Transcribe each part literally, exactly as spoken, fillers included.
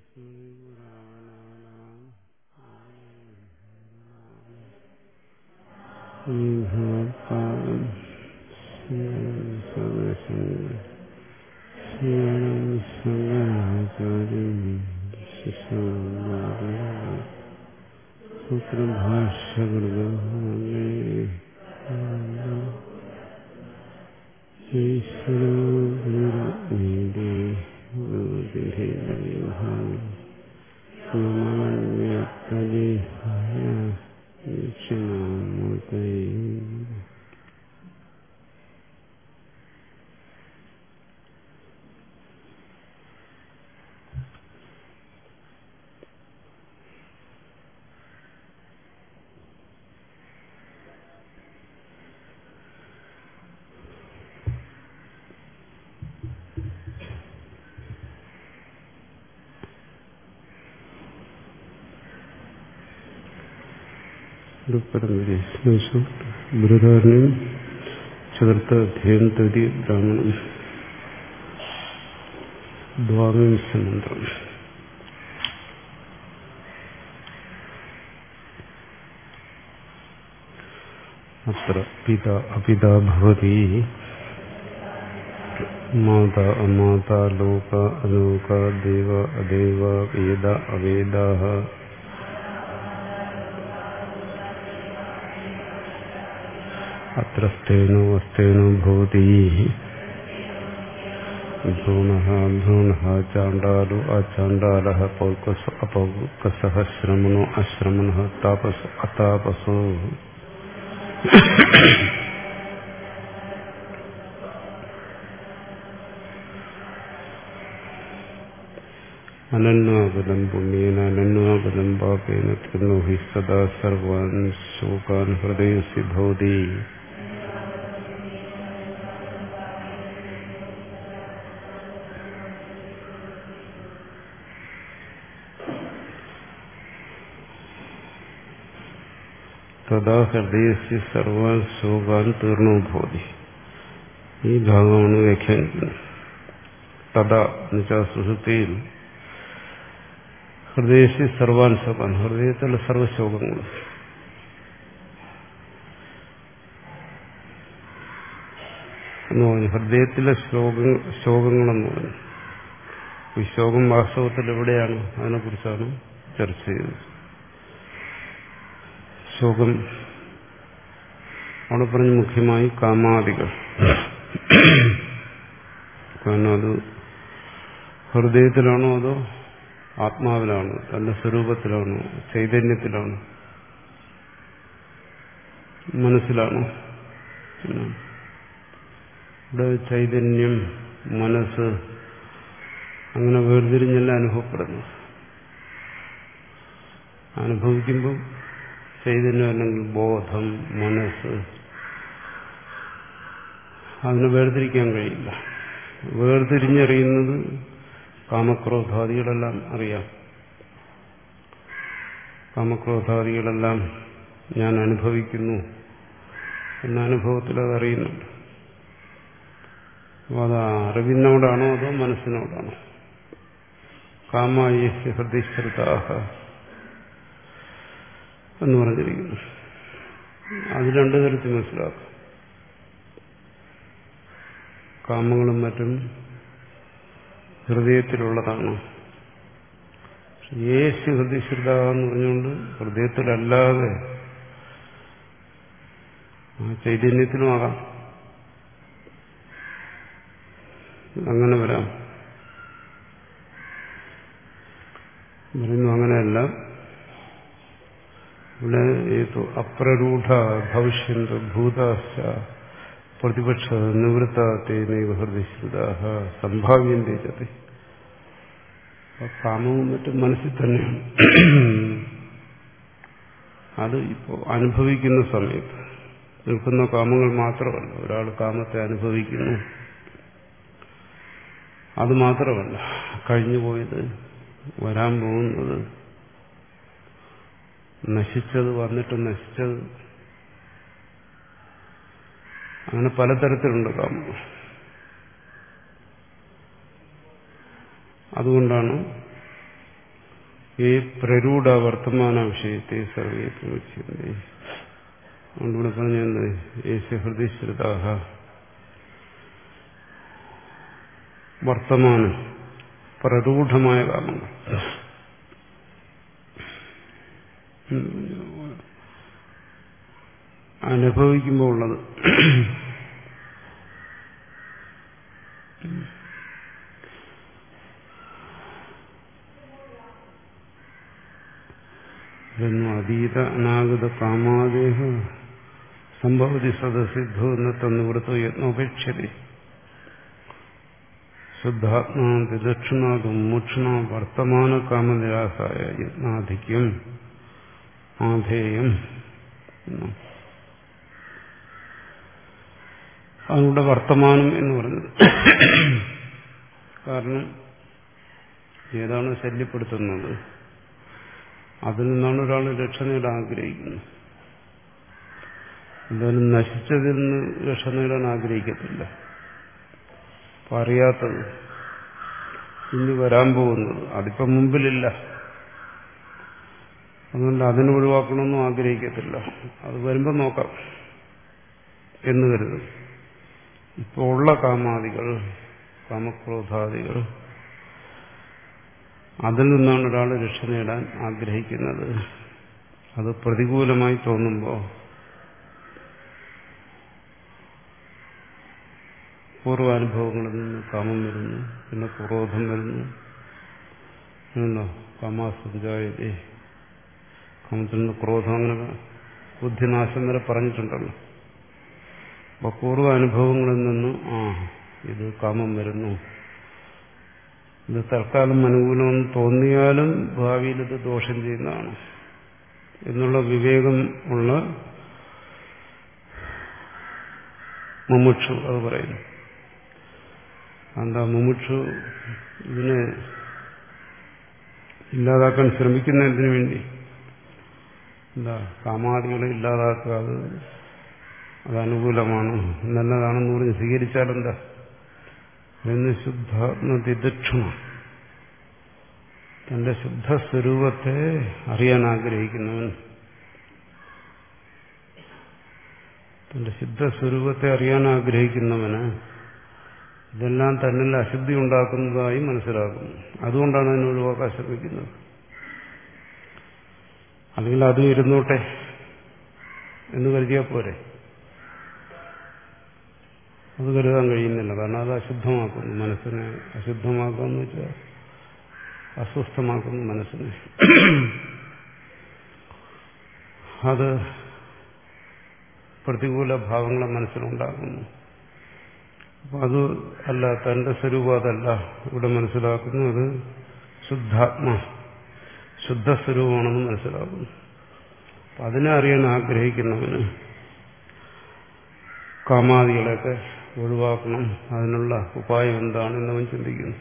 ബൃഹദാരണ്യം ചതുർത്ഥ അധ്യായം തൃതീയ ബ്രാഹ്മണം ദ്വാവിംശ മന്ത്രം. അത്ര പിതാ അപിതാ ഭവതി മാതാ അമാതാ ലോക അലോക ദേവ അദേവ വേദ അവേദാഃ അത്ര സ്ഥേനോ അസ്ഥേനോ ഭവതി ഭ്രൂണഃ ഭ്രൂണഃ ചാണ്ഡാലോ അചാണ്ഡാലഃ പൗർക്കസോ അപൗർക്കസഃ ശ്രമണോ അശ്രമണഃ താപസോ അതാപസോ അനന്വാഗതം പുണ്യേന അനന്വാഗതം പാപേന തന്നോ ഹി സദാ സർവാൻ ശോകാൻ ഹൃദയസി ഭവതി. തഥാ ഹൃദയസി സർവാൻ ശോകാൻ തീർണോ ഭവതി. ഈ ഭാഗമാണ് വ്യാഖ്യാനിക്കുന്നത്. തഥാ എന്നുവെച്ചാൽ സുഷുപ്തിയിൽ ഹൃദയസി സർവാൻ ശോകാൻ, ഹൃദയത്തിലുള്ള സർവശോകങ്ങൾ എന്ന് പറഞ്ഞു. ഹൃദയത്തിലെ ശോക ശോകങ്ങളെന്ന് പറഞ്ഞു. ഈ ശോകം വാസ്തവത്തിൽ എവിടെയാണ്, അതിനെക്കുറിച്ചാണ് ചർച്ച ചെയ്തത്. ശോകം അവിടെ പറഞ്ഞ് മുഖ്യമായി കാമാദികൾ. കാരണം അത് ഹൃദയത്തിലാണോ അതോ ആത്മാവിലാണോ, തന്റെ സ്വരൂപത്തിലാണോ, ചൈതന്യത്തിലാണോ, മനസ്സിലാണോ? ഇവിടെ ചൈതന്യം, മനസ്സ് അങ്ങനെ വേർതിരിഞ്ഞല്ല അനുഭവപ്പെടുന്നു. അനുഭവിക്കുമ്പോൾ ചൈതന്യം അല്ലെങ്കിൽ ബോധം, മനസ്സ്, അതിനെ വേർതിരിക്കാൻ കഴിയില്ല. വേർതിരിഞ്ഞറിയുന്നത് കാമക്രോധാദികളെല്ലാം അറിയാം. കാമക്രോധാദികളെല്ലാം ഞാൻ അനുഭവിക്കുന്നു എന്ന അനുഭവത്തിൽ അതറിയുന്നുണ്ട്. അപ്പോൾ അത് അറിവിനോടാണോ അതോ മനസ്സിനോടാണോ? കാമായ ഹൃദയശ്രുതാഹ എന്ന് പറഞ്ഞിരിക്കുന്നു. അത് രണ്ടു തരത്തിൽ മനസ്സിലാക്കാം. കാമങ്ങളും മറ്റും ഹൃദയത്തിലുള്ളതാണ്. യേശു ഹൃദയശ്രുത എന്ന് പറഞ്ഞുകൊണ്ട് ഹൃദയത്തിലല്ലാതെ ആ ചൈതന്യത്തിനുമാകാം, അങ്ങനെ വരാം. പറയുന്നു അങ്ങനെയല്ല. ഇവിടെ ഏതോ അപ്രരൂഢ ഭവിഷ്യന്ത ഭൂതാശ്ച പ്രതിപക്ഷ നിവൃത്ത തേനൈവ ഹൃദയശ്രുതാഃ സംഭാവ്യന്തേ ചതി. കാമവും മറ്റും മനസ്സിൽ തന്നെയാണ്. അത് ഇപ്പോൾ അനുഭവിക്കുന്ന സമയത്ത് നിൽക്കുന്ന കാമങ്ങൾ മാത്രമല്ല. ഒരാൾ കാമത്തെ അനുഭവിക്കുന്നു, അത് മാത്രമല്ല, കഴിഞ്ഞുപോയത്, വരാൻ പോകുന്നത്, നശിച്ചത്, വന്നിട്ട് നശിച്ചത്, അങ്ങനെ പലതരത്തിലുണ്ട് കാമം. അതുകൊണ്ടാണ് ഈ പ്രരൂഢ വർത്തമാന വിഷയത്തെ സർവേ പ്രമുഖ്യന്തേ. അതുകൊണ്ടിവിടെ പറഞ്ഞത് യേശു ഹൃദയശ്രുതാഹ വർത്തമാനം പ്രരൂഢമായ കാമങ്ങൾ അനുഭവിക്കുമ്പോൾ ഉള്ളത്. അതീത അനാഗത കാമാദേഹ സംഭവതി സദസിദ്ധോ എന്ന തന്നുവൃത്തോ യത്നോപേക്ഷതി ശുദ്ധാത്മാ ദക്ഷിണാതും മോക്ഷണ വർത്തമാന കാമനിരാസായ യത്നാധിക്യം ആധേയം. അതിലൂടെ വർത്തമാനം എന്ന് പറഞ്ഞത് കാരണം ഏതാണ് ശല്യപ്പെടുത്തുന്നത് അതിൽ നിന്നാണ് ഒരാൾ രക്ഷ നേടാൻ ആഗ്രഹിക്കുന്നത്. എന്തായാലും നശിച്ചതിൽ നിന്ന് രക്ഷ നേടാൻ ആഗ്രഹിക്കത്തില്ല. അപ്പൊ അറിയാത്തത് ഇനി വരാൻ പോകുന്നത് അതിപ്പം മുമ്പിലില്ല, അതുകൊണ്ട് അതിനെ ഒഴിവാക്കണമെന്നും ആഗ്രഹിക്കത്തില്ല. അത് വരുമ്പോൾ നോക്കാം എന്ന് കരുതും. ഇപ്പോൾ ഉള്ള കാമാദികൾ, കാമക്രോധാദികൾ, അതിൽ നിന്നാണ് ഒരാൾ രക്ഷ നേടാൻ ആഗ്രഹിക്കുന്നത്. അത് പ്രതികൂലമായി തോന്നുമ്പോൾ പൂർവാനുഭവങ്ങളിൽ നിന്ന് കാമം വരുന്നു, പിന്നെ ക്രോധം വരുന്നു. ഉണ്ടോ കാമാസഞ്ചായതേ, കാമത്തിൽ നിന്ന് ക്രോധം, അങ്ങനെ ബുദ്ധിനാശം വരെ പറഞ്ഞിട്ടുണ്ടല്ലോ. അപ്പൊ പൂർവാനുഭവങ്ങളിൽ നിന്ന് ആ ഇത് കാമം വരുന്നു, ഇത് തൽക്കാലം അനുകൂലമെന്ന് തോന്നിയാലും ഭാവിയിൽ ഇത് ദോഷം ചെയ്യുന്നതാണ് എന്നുള്ള വിവേകം ഉള്ള മുമുക്ഷു അത് പറയുന്നു. എന്താ മുമുക്ഷു ഇതിനെ ഇല്ലാതാക്കാൻ ശ്രമിക്കുന്നതിന് വേണ്ടി എന്താ കാമാദികളെ ഇല്ലാതാക്കുക, അത് അത് അനുകൂലമാണ്, നല്ലതാണെന്ന് പറഞ്ഞ് സ്വീകരിച്ചാലെന്താ എന്ന് ശുദ്ധാത്മതിദക്ഷണ തന്റെ ശുദ്ധസ്വരൂപത്തെ അറിയാൻ ആഗ്രഹിക്കുന്നവൻ, തന്റെ ശുദ്ധസ്വരൂപത്തെ അറിയാൻ ആഗ്രഹിക്കുന്നവന് ഇതെല്ലാം തന്നിൽ അശുദ്ധി ഉണ്ടാക്കുന്നതായി മനസ്സിലാക്കുന്നു. അതുകൊണ്ടാണ് അതിനെ ഒഴിവാക്കാൻ ശ്രമിക്കുന്നത്. അല്ലെങ്കിൽ അതും ഇരുന്നോട്ടെ എന്ന് കരുതിയാൽ പോരെ. അത് കരുതാൻ കഴിയുന്നില്ല. കാരണം അത് അശുദ്ധമാക്കുന്നു മനസ്സിനെ. അശുദ്ധമാക്കാന്ന് വെച്ചാൽ അസ്വസ്ഥമാക്കുന്നു മനസ്സിനെ. അത് പ്രതികൂല ഭാവങ്ങളെ മനസ്സിലുണ്ടാക്കുന്നു. അപ്പൊ അത് അല്ല, തന്റെ സ്വരൂപം അതല്ല ഇവിടെ മനസ്സിലാക്കുന്നു. അത് ശുദ്ധാത്മ ശുദ്ധസ്വരൂപമാണെന്ന് മനസ്സിലാക്കുന്നു. അപ്പൊ അതിനെ അറിയാൻ ആഗ്രഹിക്കുന്നവന് കാമാദികളെയൊക്കെ ഒഴിവാക്കണം, അതിനുള്ള ഉപായം എന്താണെന്ന് അവൻ ചിന്തിക്കുന്നു.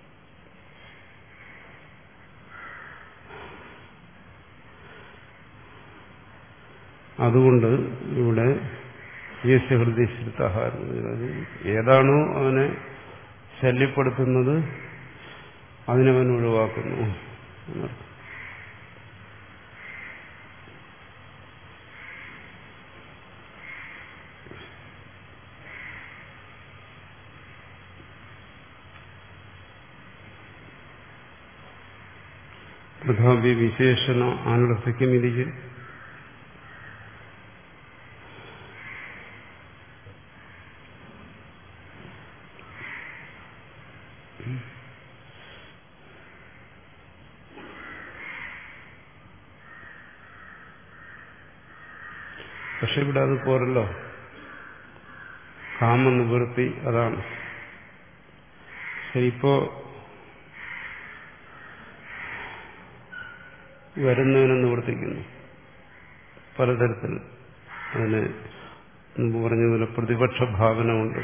അതുകൊണ്ട് ഇവിടെ യേശുഹൃദയശ്രുതഃ ഏതാണോ അവനെ ശല്യപ്പെടുത്തുന്നത് അതിനവൻ ഒഴിവാക്കുന്നു എന്നർത്ഥം. തഥാപി വിശേഷണ അനർത്ഥിക്കുമിരിച്ച് പക്ഷെ ഇവിടെ അത് പോരല്ലോ. കാമനിവൃത്തി അതാണ് ശരി. ഇപ്പോ വരുന്നതിനെ നിവർത്തിക്കുന്നു പലതരത്തിൽ. അതിന് മുമ്പ് പറഞ്ഞതുപോലെ പ്രതിപക്ഷ ഭാവന കൊണ്ട്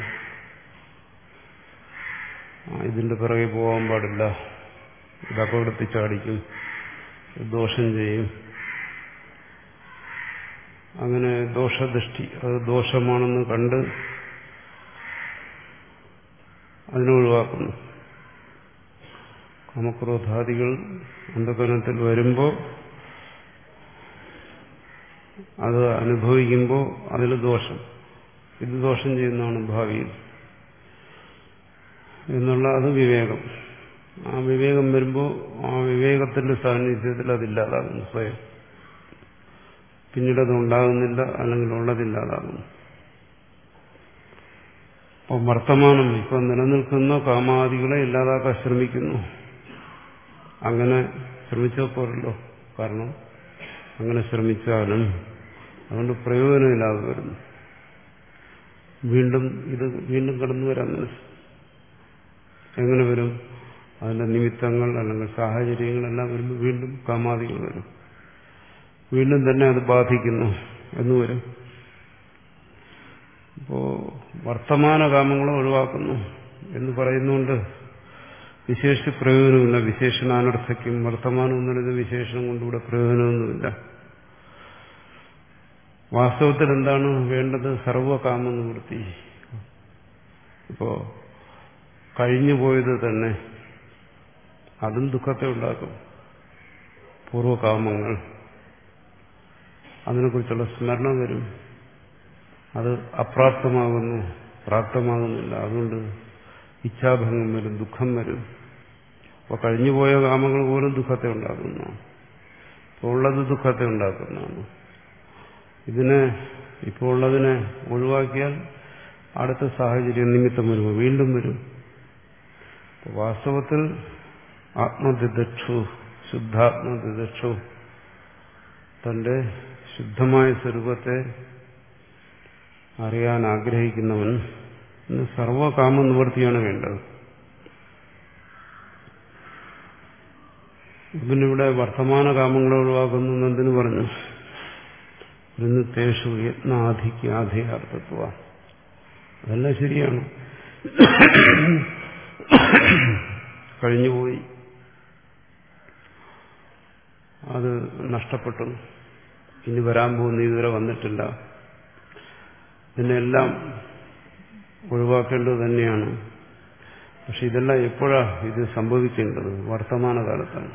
ഇതിന്റെ പിറകെ പോകാൻ പാടില്ല, ഇത് അപകടത്തിൽ ചാടിക്കും, ദോഷം ചെയ്യും. അങ്ങനെ ദോഷദൃഷ്ടി, അത് ദോഷമാണെന്ന് കണ്ട് അതിനെ ഒഴിവാക്കുന്നു. കാമക്രോധാദികൾ അന്ധകരണത്തിൽ വരുമ്പോൾ അത് അനുഭവിക്കുമ്പോൾ അതിൽ ദോഷം, ഇത് ദോഷം ചെയ്യുന്നതാണ് ഭാവിയിൽ എന്നുള്ള അത് വിവേകം. ആ വിവേകം വരുമ്പോൾ ആ വിവേകത്തിന്റെ സാന്നിധ്യത്തിൽ അതില്ലാതാകുന്നു സ്വയം. പിന്നീട് അത് ഉണ്ടാകുന്നില്ല, അല്ലെങ്കിൽ ഉള്ളതില്ലാതാകുന്നു. അപ്പോൾ വർത്തമാനം ഇപ്പം നിലനിൽക്കുന്ന കാമാദികളെ ഇല്ലാതാക്കാൻ ശ്രമിക്കുന്നു. അങ്ങനെ ശ്രമിച്ചാൽ പോരല്ലോ, കാരണം അങ്ങനെ ശ്രമിച്ചാലും അതുകൊണ്ട് പ്രയോജനമില്ലാതെ വരുന്നു. വീണ്ടും ഇത് വീണ്ടും കടന്നു വരാൻ മനസ്സ് എങ്ങനെ വരും? അതിന്റെ നിമിത്തങ്ങൾ അല്ലെങ്കിൽ സാഹചര്യങ്ങളെല്ലാം വരുമ്പോൾ വീണ്ടും കാമാദികൾ വരും, വീണ്ടും തന്നെ അത് ബാധിക്കുന്നു എന്ന് വരും. അപ്പോ വർത്തമാന കാമങ്ങളെ ഒഴിവാക്കുന്നു എന്ന് പറയുന്നുകൊണ്ട് വിശേഷിച്ച് പ്രയോജനമില്ല. വിശേഷണാനർത്ഥയ്ക്കും വർത്തമാനം എന്ന് പറയുന്ന വിശേഷണം കൊണ്ടിവിടെ പ്രയോജനമൊന്നുമില്ല. വാസ്തവത്തിൽ എന്താണ് വേണ്ടത്? സർവകാമനിവൃത്തി. ഇപ്പോ കഴിഞ്ഞുപോയത് തന്നെ അതും ദുഃഖത്തെ ഉണ്ടാക്കും. പൂർവകാമങ്ങൾ, അതിനെക്കുറിച്ചുള്ള സ്മരണ വരും. അത് അപ്രാപ്തമാകുന്നു, പ്രാപ്തമാകുന്നില്ല. അതുകൊണ്ട് ഇച്ഛാഭംഗം വരും, ദുഃഖം വരും. അപ്പോൾ കഴിഞ്ഞുപോയ കാമങ്ങൾ പോലും ദുഃഖത്തെ ഉണ്ടാക്കുന്നതാണ്. ഇപ്പോൾ ഉള്ളത് ദുഃഖത്തെ ഉണ്ടാക്കുന്നതാണ്. ഇതിനെ ഇപ്പോൾ ഉള്ളതിനെ ഒഴിവാക്കിയാൽ അടുത്ത സാഹചര്യം നിമിത്തം വരുമ്പോൾ വീണ്ടും വരും. വാസ്തവത്തിൽ ആത്മദിദക്ഷു, ശുദ്ധാത്മദിദക്ഷു, തന്റെ ശുദ്ധമായ സ്വരൂപത്തെ അറിയാൻ ആഗ്രഹിക്കുന്നവൻ സർവകാമ നിവൃത്തിയാണ് വേണ്ടത്. ഇതിനിവിടെ വർത്തമാന കാമങ്ങളെ ഒഴിവാക്കുന്നു എന്തിനു പറഞ്ഞു? ഇന്ന് തേഷു യത്നാധിക്യാധികാർത്ഥത്വ. അതെല്ലാം ശരിയാണ്, കഴിഞ്ഞുപോയി, അത് നഷ്ടപ്പെട്ടു, ഇനി വരാൻ പോകുന്ന ഇതുവരെ വന്നിട്ടില്ല. ഇതിനെല്ലാം ഒഴിവാക്കേണ്ടത് തന്നെയാണ്. പക്ഷെ ഇതെല്ലാം എപ്പോഴാ ഇത് സംഭവിക്കേണ്ടത്? വർത്തമാനകാലത്താണ്.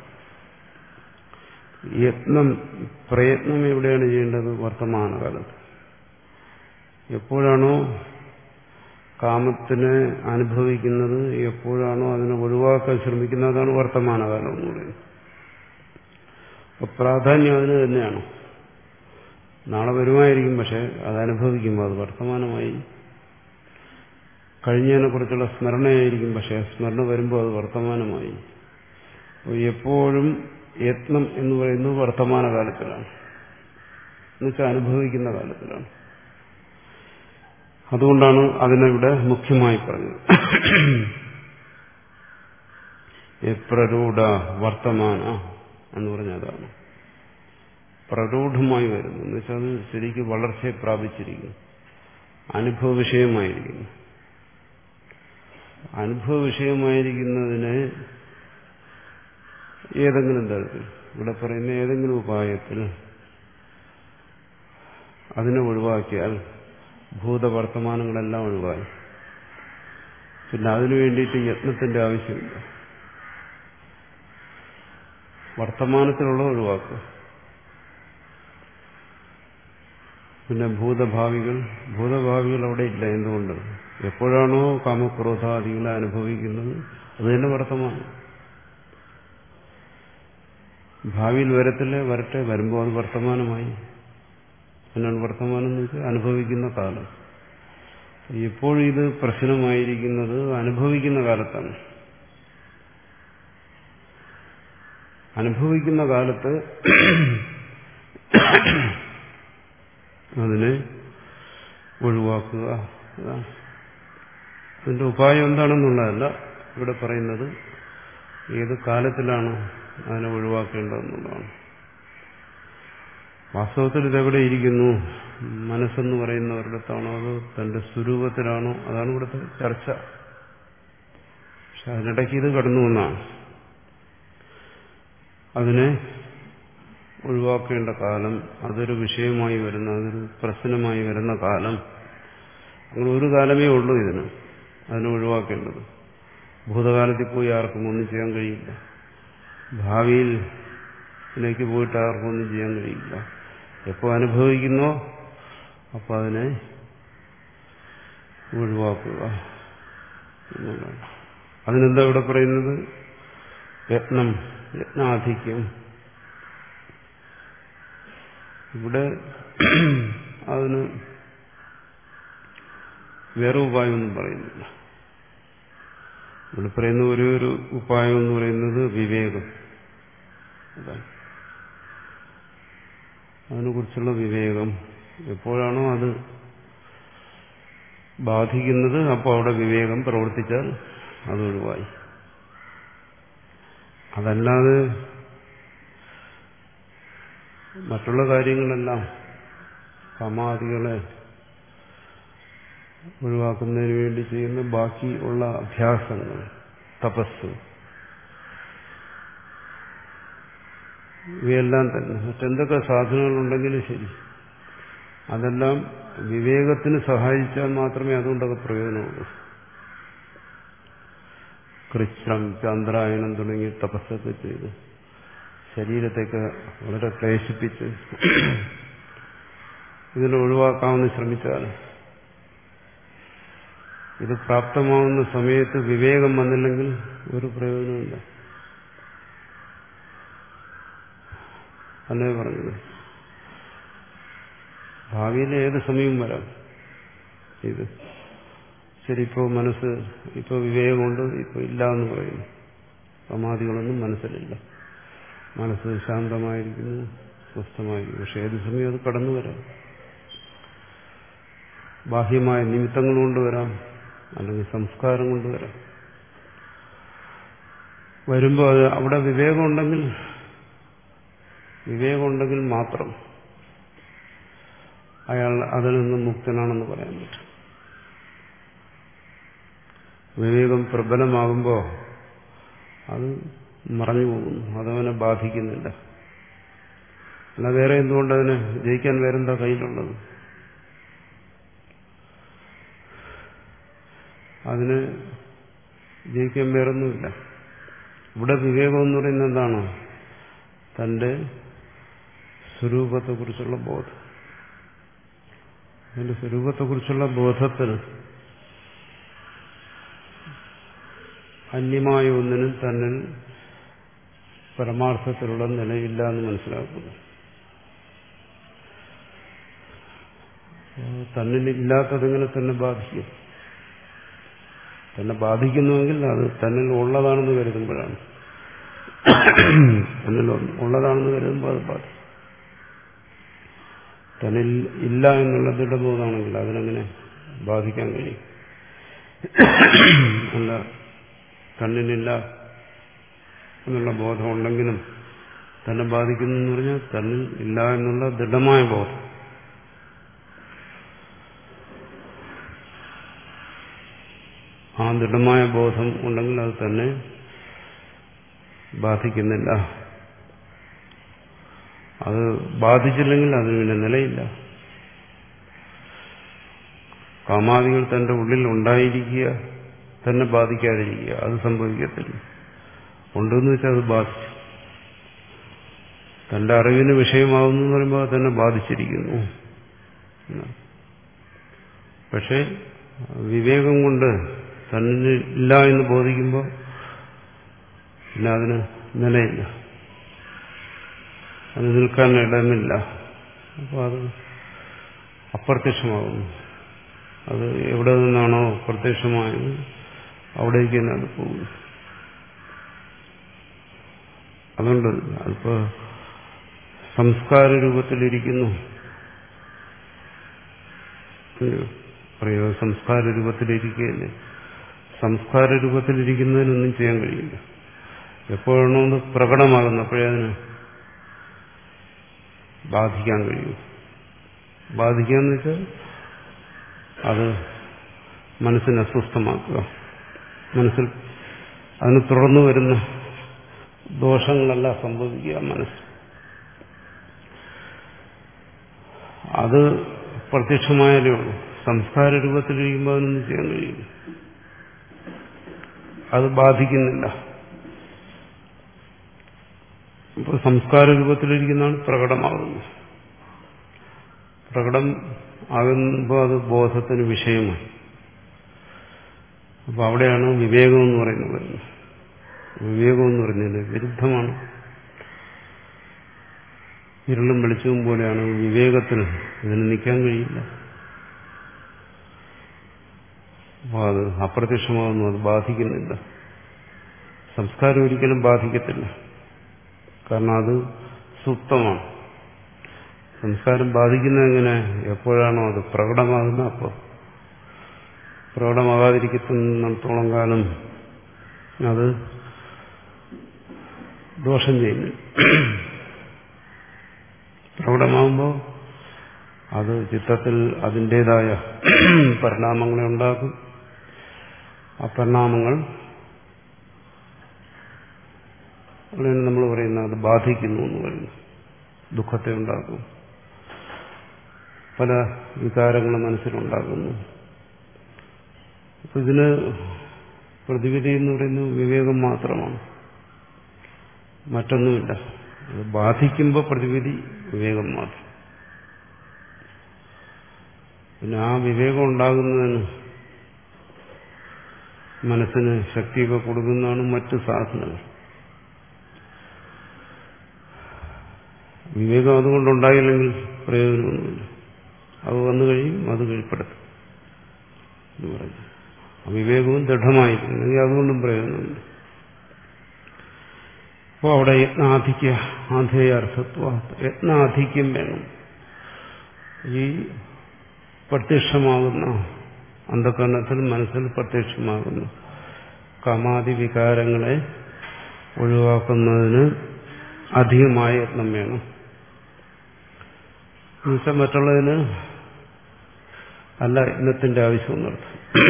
യത്നം, പ്രയത്നം എവിടെയാണ് ചെയ്യേണ്ടത്? വർത്തമാനകാലത്ത്. എപ്പോഴാണോ കാമത്തിനെ അനുഭവിക്കുന്നത്, എപ്പോഴാണോ അതിനെ ഒഴിവാക്കാൻ ശ്രമിക്കുന്നത്, അതാണ് വർത്തമാനകാലം എന്ന് പറയുന്നത്. അപ്പൊ പ്രാധാന്യം അതിന് തന്നെയാണ്. നാളെ വരുമായിരിക്കും, പക്ഷെ അത് അനുഭവിക്കുമ്പോൾ അത് വർത്തമാനമായി. കഴിഞ്ഞതിനെ കുറിച്ചുള്ള സ്മരണയായിരിക്കും, പക്ഷെ സ്മരണ വരുമ്പോൾ അത് വർത്തമാനമായി. എപ്പോഴും യത്നം എന്ന് പറയുന്നത് വർത്തമാനകാലത്തിലാണ്, എന്നുവെച്ചാൽ അനുഭവിക്കുന്ന കാലത്തിലാണ്. അതുകൊണ്ടാണ് അതിനിവിടെ മുഖ്യമായി പറഞ്ഞത്. എപ്രരൂഢ വർത്തമാന എന്ന് പറഞ്ഞതാണ് പ്രരൂഢമായി വരുന്നു. എന്നുവെച്ചാൽ അത് ശരിക്കും വളർച്ചയെ പ്രാപിച്ചിരിക്കുന്നു, അനുഭവ വിഷയമായിരിക്കുന്നു. അനുഭവ വിഷയമായിരിക്കുന്നതിന് ഏതെങ്കിലും തരത്തിൽ, ഇവിടെ പറയുന്ന ഏതെങ്കിലും ഉപായത്തിൽ അതിനെ ഒഴിവാക്കിയാൽ ഭൂതവർത്തമാനങ്ങളെല്ലാം ഒഴിവായി. പിന്നെ അതിനു വേണ്ടിയിട്ട് യത്നത്തിന്റെ ആവശ്യമില്ല. വർത്തമാനത്തിലുള്ള ഒഴിവാക്കുക. പിന്നെ ഭൂതഭാവികൾ, ഭൂതഭാവികൾ അവിടെ ഇല്ല. എന്തുകൊണ്ട്? എപ്പോഴാണോ കാമക്രോധാദികളെ അനുഭവിക്കുന്നത് അത് തന്നെ വർത്തമാനം. ഭാവിയിൽ വരത്തില്ലേ, വരട്ടെ, വരുമ്പോൾ അത് വർത്തമാനമായി. അതിനാണ് വർത്തമാനം എന്ന് വെച്ചാൽ അനുഭവിക്കുന്ന കാലം. എപ്പോഴും ഇത് പ്രശ്നമായിരിക്കുന്നത് അനുഭവിക്കുന്ന കാലത്താണ്. അനുഭവിക്കുന്ന കാലത്ത് അതിനെ ഒഴിവാക്കുക. അതിന്റെ ഉപായം എന്താണെന്നുള്ളതല്ല ഇവിടെ പറയുന്നത്, ഏത് കാലത്തിലാണ് അതിനെ ഒഴിവാക്കേണ്ടതെന്നുള്ളതാണ്. വാസ്തവത്തിൽ ഇതെവിടെ ഇരിക്കുന്നു? മനസ്സെന്ന് പറയുന്നവരിടത്താണോ അതോ തന്റെ സ്വരൂപത്തിലാണോ? അതാണ് ഇവിടുത്തെ ചർച്ച. പക്ഷെ അതിനിടയ്ക്ക് ഇത് കടന്നു വന്നാണ്. അതിനെ ഒഴിവാക്കേണ്ട കാലം, അതൊരു വിഷയമായി വരുന്ന, അതൊരു പ്രശ്നമായി വരുന്ന കാലം, അങ്ങനെ ഒരു കാലമേ ഉള്ളൂ ഇതിന് അതിനെ ഒഴിവാക്കേണ്ടത്. ഭൂതകാലത്തിൽ പോയി ആർക്കും ഒന്നും ചെയ്യാൻ കഴിയില്ല. ഭാവിയിലേക്ക് പോയിട്ട് ആർക്കും ഒന്നും ചെയ്യാൻ കഴിയില്ല. എപ്പോൾ അനുഭവിക്കുന്നോ അപ്പോൾ അതിനെ ഒഴിവാക്കുക എന്നുള്ളതാണ്. അതിനെന്താ ഇവിടെ പറയുന്നത്? യത്നം, യത്നാധിക്യം. ഇവിടെ അതിന് വേറെ ഉപായമൊന്നും പറയുന്നില്ല. ഇവിടെ പറയുന്ന ഒരേ ഒരു ഉപായം എന്ന് പറയുന്നത് വിവേകം. അതാണ് അതിനെക്കുറിച്ചുള്ള വിവേകം. എപ്പോഴാണോ അത് ബാധിക്കുന്നത് അപ്പോൾ അവിടെ വിവേകം പ്രവർത്തിച്ചാൽ അത് ഒഴിവായി. അതല്ലാതെ മറ്റുള്ള കാര്യങ്ങളെല്ലാം കാമാദികളെ ഒഴിവാക്കുന്നതിന് വേണ്ടി ചെയ്യുന്ന ബാക്കിയുള്ള അഭ്യാസങ്ങൾ, തപസ്, ഇവയെല്ലാം തന്നെ മറ്റെന്തൊക്കെ സാധനങ്ങളുണ്ടെങ്കിലും ശരി, അതെല്ലാം വിവേകത്തിന് സഹായിച്ചാൽ മാത്രമേ അതുകൊണ്ടൊക്കെ പ്രയോജനമുള്ളൂ. കൃച്ഛ്രം, ചന്ദ്രായനം തുടങ്ങി തപസ്സൊക്കെ ചെയ്ത് ശരീരത്തെയൊക്കെ വളരെ ക്ലേശിപ്പിച്ച് ഇതിനെ ഒഴിവാക്കാമെന്ന് ശ്രമിച്ചാൽ ഇത് പ്രാപ്തമാവുന്ന സമയത്ത് വിവേകം വന്നില്ലെങ്കിൽ ഒരു പ്രയോജനമില്ല. അല്ലേ പറഞ്ഞത്? ഭാവിയിൽ ഏത് സമയവും വരാം ഇത്. ശരി, ഇപ്പോൾ മനസ്സ് ഇപ്പോൾ വിവേകമുണ്ട്, ഇപ്പോൾ ഇല്ല എന്ന് പറയുന്നു. സമാധികളൊന്നും മനസ്സിലില്ല, മനസ്സ് ശാന്തമായിരിക്കുന്നു, സ്വസ്ഥമായിരിക്കുന്നു. പക്ഷെ ഏത് സമയം അത് കടന്നു വരാം. ബാഹ്യമായ നിമിത്തങ്ങൾ കൊണ്ടുവരാം, അല്ലെങ്കിൽ സംസ്കാരം കൊണ്ടുവരാം. വരുമ്പോൾ അത് അവിടെ വിവേകമുണ്ടെങ്കിൽ വിവേകമുണ്ടെങ്കിൽ മാത്രം അയാൾ അതിൽ നിന്ന് മുക്തനാണെന്ന് പറയാൻ പറ്റും. വിവേകം പ്രബലമാകുമ്പോൾ അത് മറഞ്ഞു പോകുന്നു, അതവനെ ബാധിക്കുന്നില്ല. അല്ല വേറെ എന്തുകൊണ്ടതിന് ജയിക്കാൻ വേറെന്താ കയ്യിലുള്ളത്? അതിന് ജയിക്കാൻ വേറൊന്നുമില്ല. ഇവിടെ വിവേകം എന്ന് പറയുന്നത് എന്താണ്? തന്റെ സ്വരൂപത്തെക്കുറിച്ചുള്ള ബോധം. അതിന്റെ സ്വരൂപത്തെക്കുറിച്ചുള്ള ബോധത്തിൽ അന്യമായ ഒന്നിനും തന്നിൽ പരമാർത്ഥത്തിലുള്ള നിലയില്ല എന്ന് മനസ്സിലാക്കുന്നു. തന്നിലില്ലാത്തതെങ്ങനെ തന്നെ ബാധിക്കും? തന്നെ ബാധിക്കുന്നുവെങ്കിൽ അത് തന്നിൽ ഉള്ളതാണെന്ന് കരുതുമ്പോഴാണ്. തന്നിൽ ഉള്ളതാണെന്ന് കരുതുമ്പോൾ അത് ബാധിക്കും. തന്നിൽ ഇല്ല എന്നുള്ള ദൃഢബോധമാണെങ്കിൽ അതിനെങ്ങനെ ബാധിക്കാൻ കഴിയും? അല്ല, തന്നിലില്ല എന്നുള്ള ബോധം ഉണ്ടെങ്കിലും തന്നെ ബാധിക്കുന്നു എന്ന് പറഞ്ഞാൽ തന്നിൽ ഇല്ല എന്നുള്ള ദൃഢമായ ബോധം. ആ ദൃഢമായ ബോധം ഉണ്ടെങ്കിൽ അത് തന്നെ ബാധിക്കുന്നില്ല. അത് ബാധിച്ചില്ലെങ്കിൽ അതിന് പിന്നെ നിലയില്ല. കാമാദികൾ തന്റെ ഉള്ളിൽ ഉണ്ടായിരിക്കുക, തന്നെ ബാധിക്കാതിരിക്കുക, അത് സംഭവിക്കത്തില്ല. ഉണ്ടെന്ന് വെച്ചാൽ അത് ബാധിച്ചു. തന്റെ അറിവിന് വിഷയമാകുന്നു എന്ന് പറയുമ്പോൾ അത് തന്നെ ബാധിച്ചിരിക്കുന്നു. പക്ഷെ വിവേകം കൊണ്ട് തന്നെ ഇല്ല എന്ന് ബോധിക്കുമ്പോൾ പിന്നെ അതിന് നിലയില്ല, അത് നിൽക്കാൻ ഇടമില്ല. അപ്പോൾ അത് അപ്രത്യക്ഷമാകുന്നു. അത് എവിടെ നിന്നാണോ പ്രത്യക്ഷമായത് അവിടേക്ക് തന്നെ അത് പോകുന്നു. അതുകൊണ്ട് അതിപ്പോ സംസ്കാര രൂപത്തിലിരിക്കുന്നു പറയുക. സംസ്കാര രൂപത്തിലിരിക്കുകയല്ലേ. സംസ്കാര രൂപത്തിലിരിക്കുന്നതിനൊന്നും ചെയ്യാൻ കഴിയില്ല. എപ്പോഴാണോ അത് പ്രകടമാകുന്നത് അപ്പോഴേ അതിന് ബാധിക്കാൻ കഴിയും. ബാധിക്കാന്ന് വെച്ചാൽ അത് മനസ്സിനെ അസ്വസ്ഥമാക്കുക, മനസ്സിൽ അതിന് തുടർന്നു വരുന്ന ദോഷങ്ങളെല്ലാം സംഭവിക്കുക മനസ്സ്. അത് പ്രത്യക്ഷമായാലേ ഉള്ളൂ. സംസ്കാര രൂപത്തിലിരിക്കുമ്പോൾ അതിനൊന്നും ചെയ്യാൻ കഴിയില്ല. അത് ബാധിക്കുന്നില്ല. ഇപ്പോൾ സംസ്കാര രൂപത്തിലിരിക്കുന്നതാണ് പ്രകടമാകുന്നത്. പ്രകടം ആകുമ്പോൾ അത് ബോധത്തിന് വിഷയമായി. അപ്പോൾ അവിടെയാണ് വിവേകം എന്ന് പറയുന്നത് വരുന്നത്. വിവേകം എന്ന് പറയുന്നത് വിരുദ്ധമാണ്. ഇരുളും വെളിച്ചവും പോലെയാണ് വിവേകത്തിന്. ഇതിന് നിൽക്കാൻ കഴിയില്ല. അപ്പോൾ അത് അപ്രത്യക്ഷമാകുന്നു, അത് ബാധിക്കുന്നില്ല. സംസ്കാരം ഒരിക്കലും ബാധിക്കത്തില്ല. കാരണം അത് സുപ്തമാണ്. സംസ്കാരം ബാധിക്കുന്നത് എങ്ങനെ? എപ്പോഴാണോ അത് പ്രകടമാകുന്നത് അപ്പോൾ. പ്രകടമാകാതിരിക്കുന്നിടത്തോളം കാലം അത് ദോഷം ചെയ്യുന്നു. പ്രകടമാകുമ്പോൾ അത് ചിത്തത്തിൽ അതിൻ്റെതായ പരിണാമങ്ങളെ ഉണ്ടാക്കും. ആ പരിണാമങ്ങൾ അങ്ങനെ നമ്മൾ പറയുന്നത് അത് ബാധിക്കുന്നു എന്ന് പറയുന്നു. ദുഃഖത്തെ ഉണ്ടാക്കും. പല വികാരങ്ങളും മനസ്സിലുണ്ടാകുന്നു. അപ്പൊ ഇതിന് പ്രതിവിധി എന്ന് പറയുന്നത് വിവേകം മാത്രമാണ്, മറ്റൊന്നുമില്ല. അത് ബാധിക്കുമ്പോൾ പ്രതിവിധി വിവേകം മാത്രം. പിന്നെ ആ വിവേകം ഉണ്ടാകുന്നതിന് മനസ്സിന് ശക്തിയൊക്കെ കൊടുക്കുന്നതാണ് മറ്റു സാധനങ്ങൾ. വിവേകം അതുകൊണ്ടുണ്ടായില്ലെങ്കിൽ പ്രയോജനമൊന്നുമില്ല. അത് വന്നു കഴിയും, അത് കീഴ്പ്പെടുത്തും എന്ന് പറയും. വിവേകവും ദൃഢമായിട്ടുണ്ടെങ്കിൽ അതുകൊണ്ടും പ്രയോജനമില്ല. അപ്പോൾ അവിടെ യത്നാധിക്യ ആധേയാർത്ഥത്വ യത്നാധിക്യം വേണം. ഈ പ്രത്യക്ഷമാകുന്ന അന്ധകരണത്തിൽ മനസ്സിൽ പ്രത്യക്ഷമാകുന്ന കാമാദി വികാരങ്ങളെ ഒഴിവാക്കുന്നതിന് അധികമായ യത്നം വേണം. എന്നുവെച്ചാൽ മറ്റുള്ളതിന് അല്ല യത്നത്തിന്റെ ആവശ്യം നടത്തും.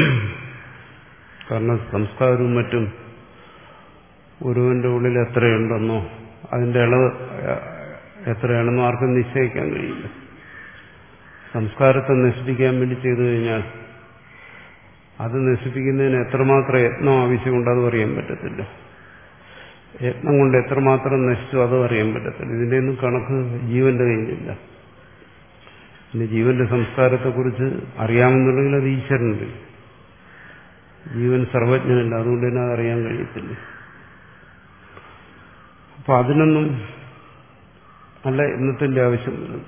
കാരണം സംസ്കാരവും മറ്റും ഒരുവന്റെ ഉള്ളിൽ എത്രയുണ്ടെന്നോ അതിന്റെ അളവ് എത്രയാണെന്നോ ആർക്കും നിശ്ചയിക്കാൻ കഴിയില്ല. സംസ്കാരത്തെ നശിപ്പിക്കാൻ വേണ്ടി ചെയ്തു കഴിഞ്ഞാൽ അത് നശിപ്പിക്കുന്നതിന് എത്രമാത്രം യത്നം ആവശ്യമുണ്ട് അതും അറിയാൻ പറ്റത്തില്ല. യത്നം കൊണ്ട് എത്രമാത്രം നശിച്ചു അതും അറിയാൻ പറ്റത്തില്ല. ഇതിന്റെ ഒന്നും കണക്ക് ജീവന്റെ കയ്യിലില്ല. പിന്നെ ജീവന്റെ സംസ്കാരത്തെക്കുറിച്ച് അറിയാമെന്നുണ്ടെങ്കിൽ അത് ഈശ്വരനുണ്ട്. ജീവൻ സർവജ്ഞനല്ല, അതുകൊണ്ട് തന്നെ അതറിയാൻ കഴിയത്തില്ല. അപ്പൊ അതിനൊന്നും അല്ല യത്നത്തിന്റെ ആവശ്യമില്ല.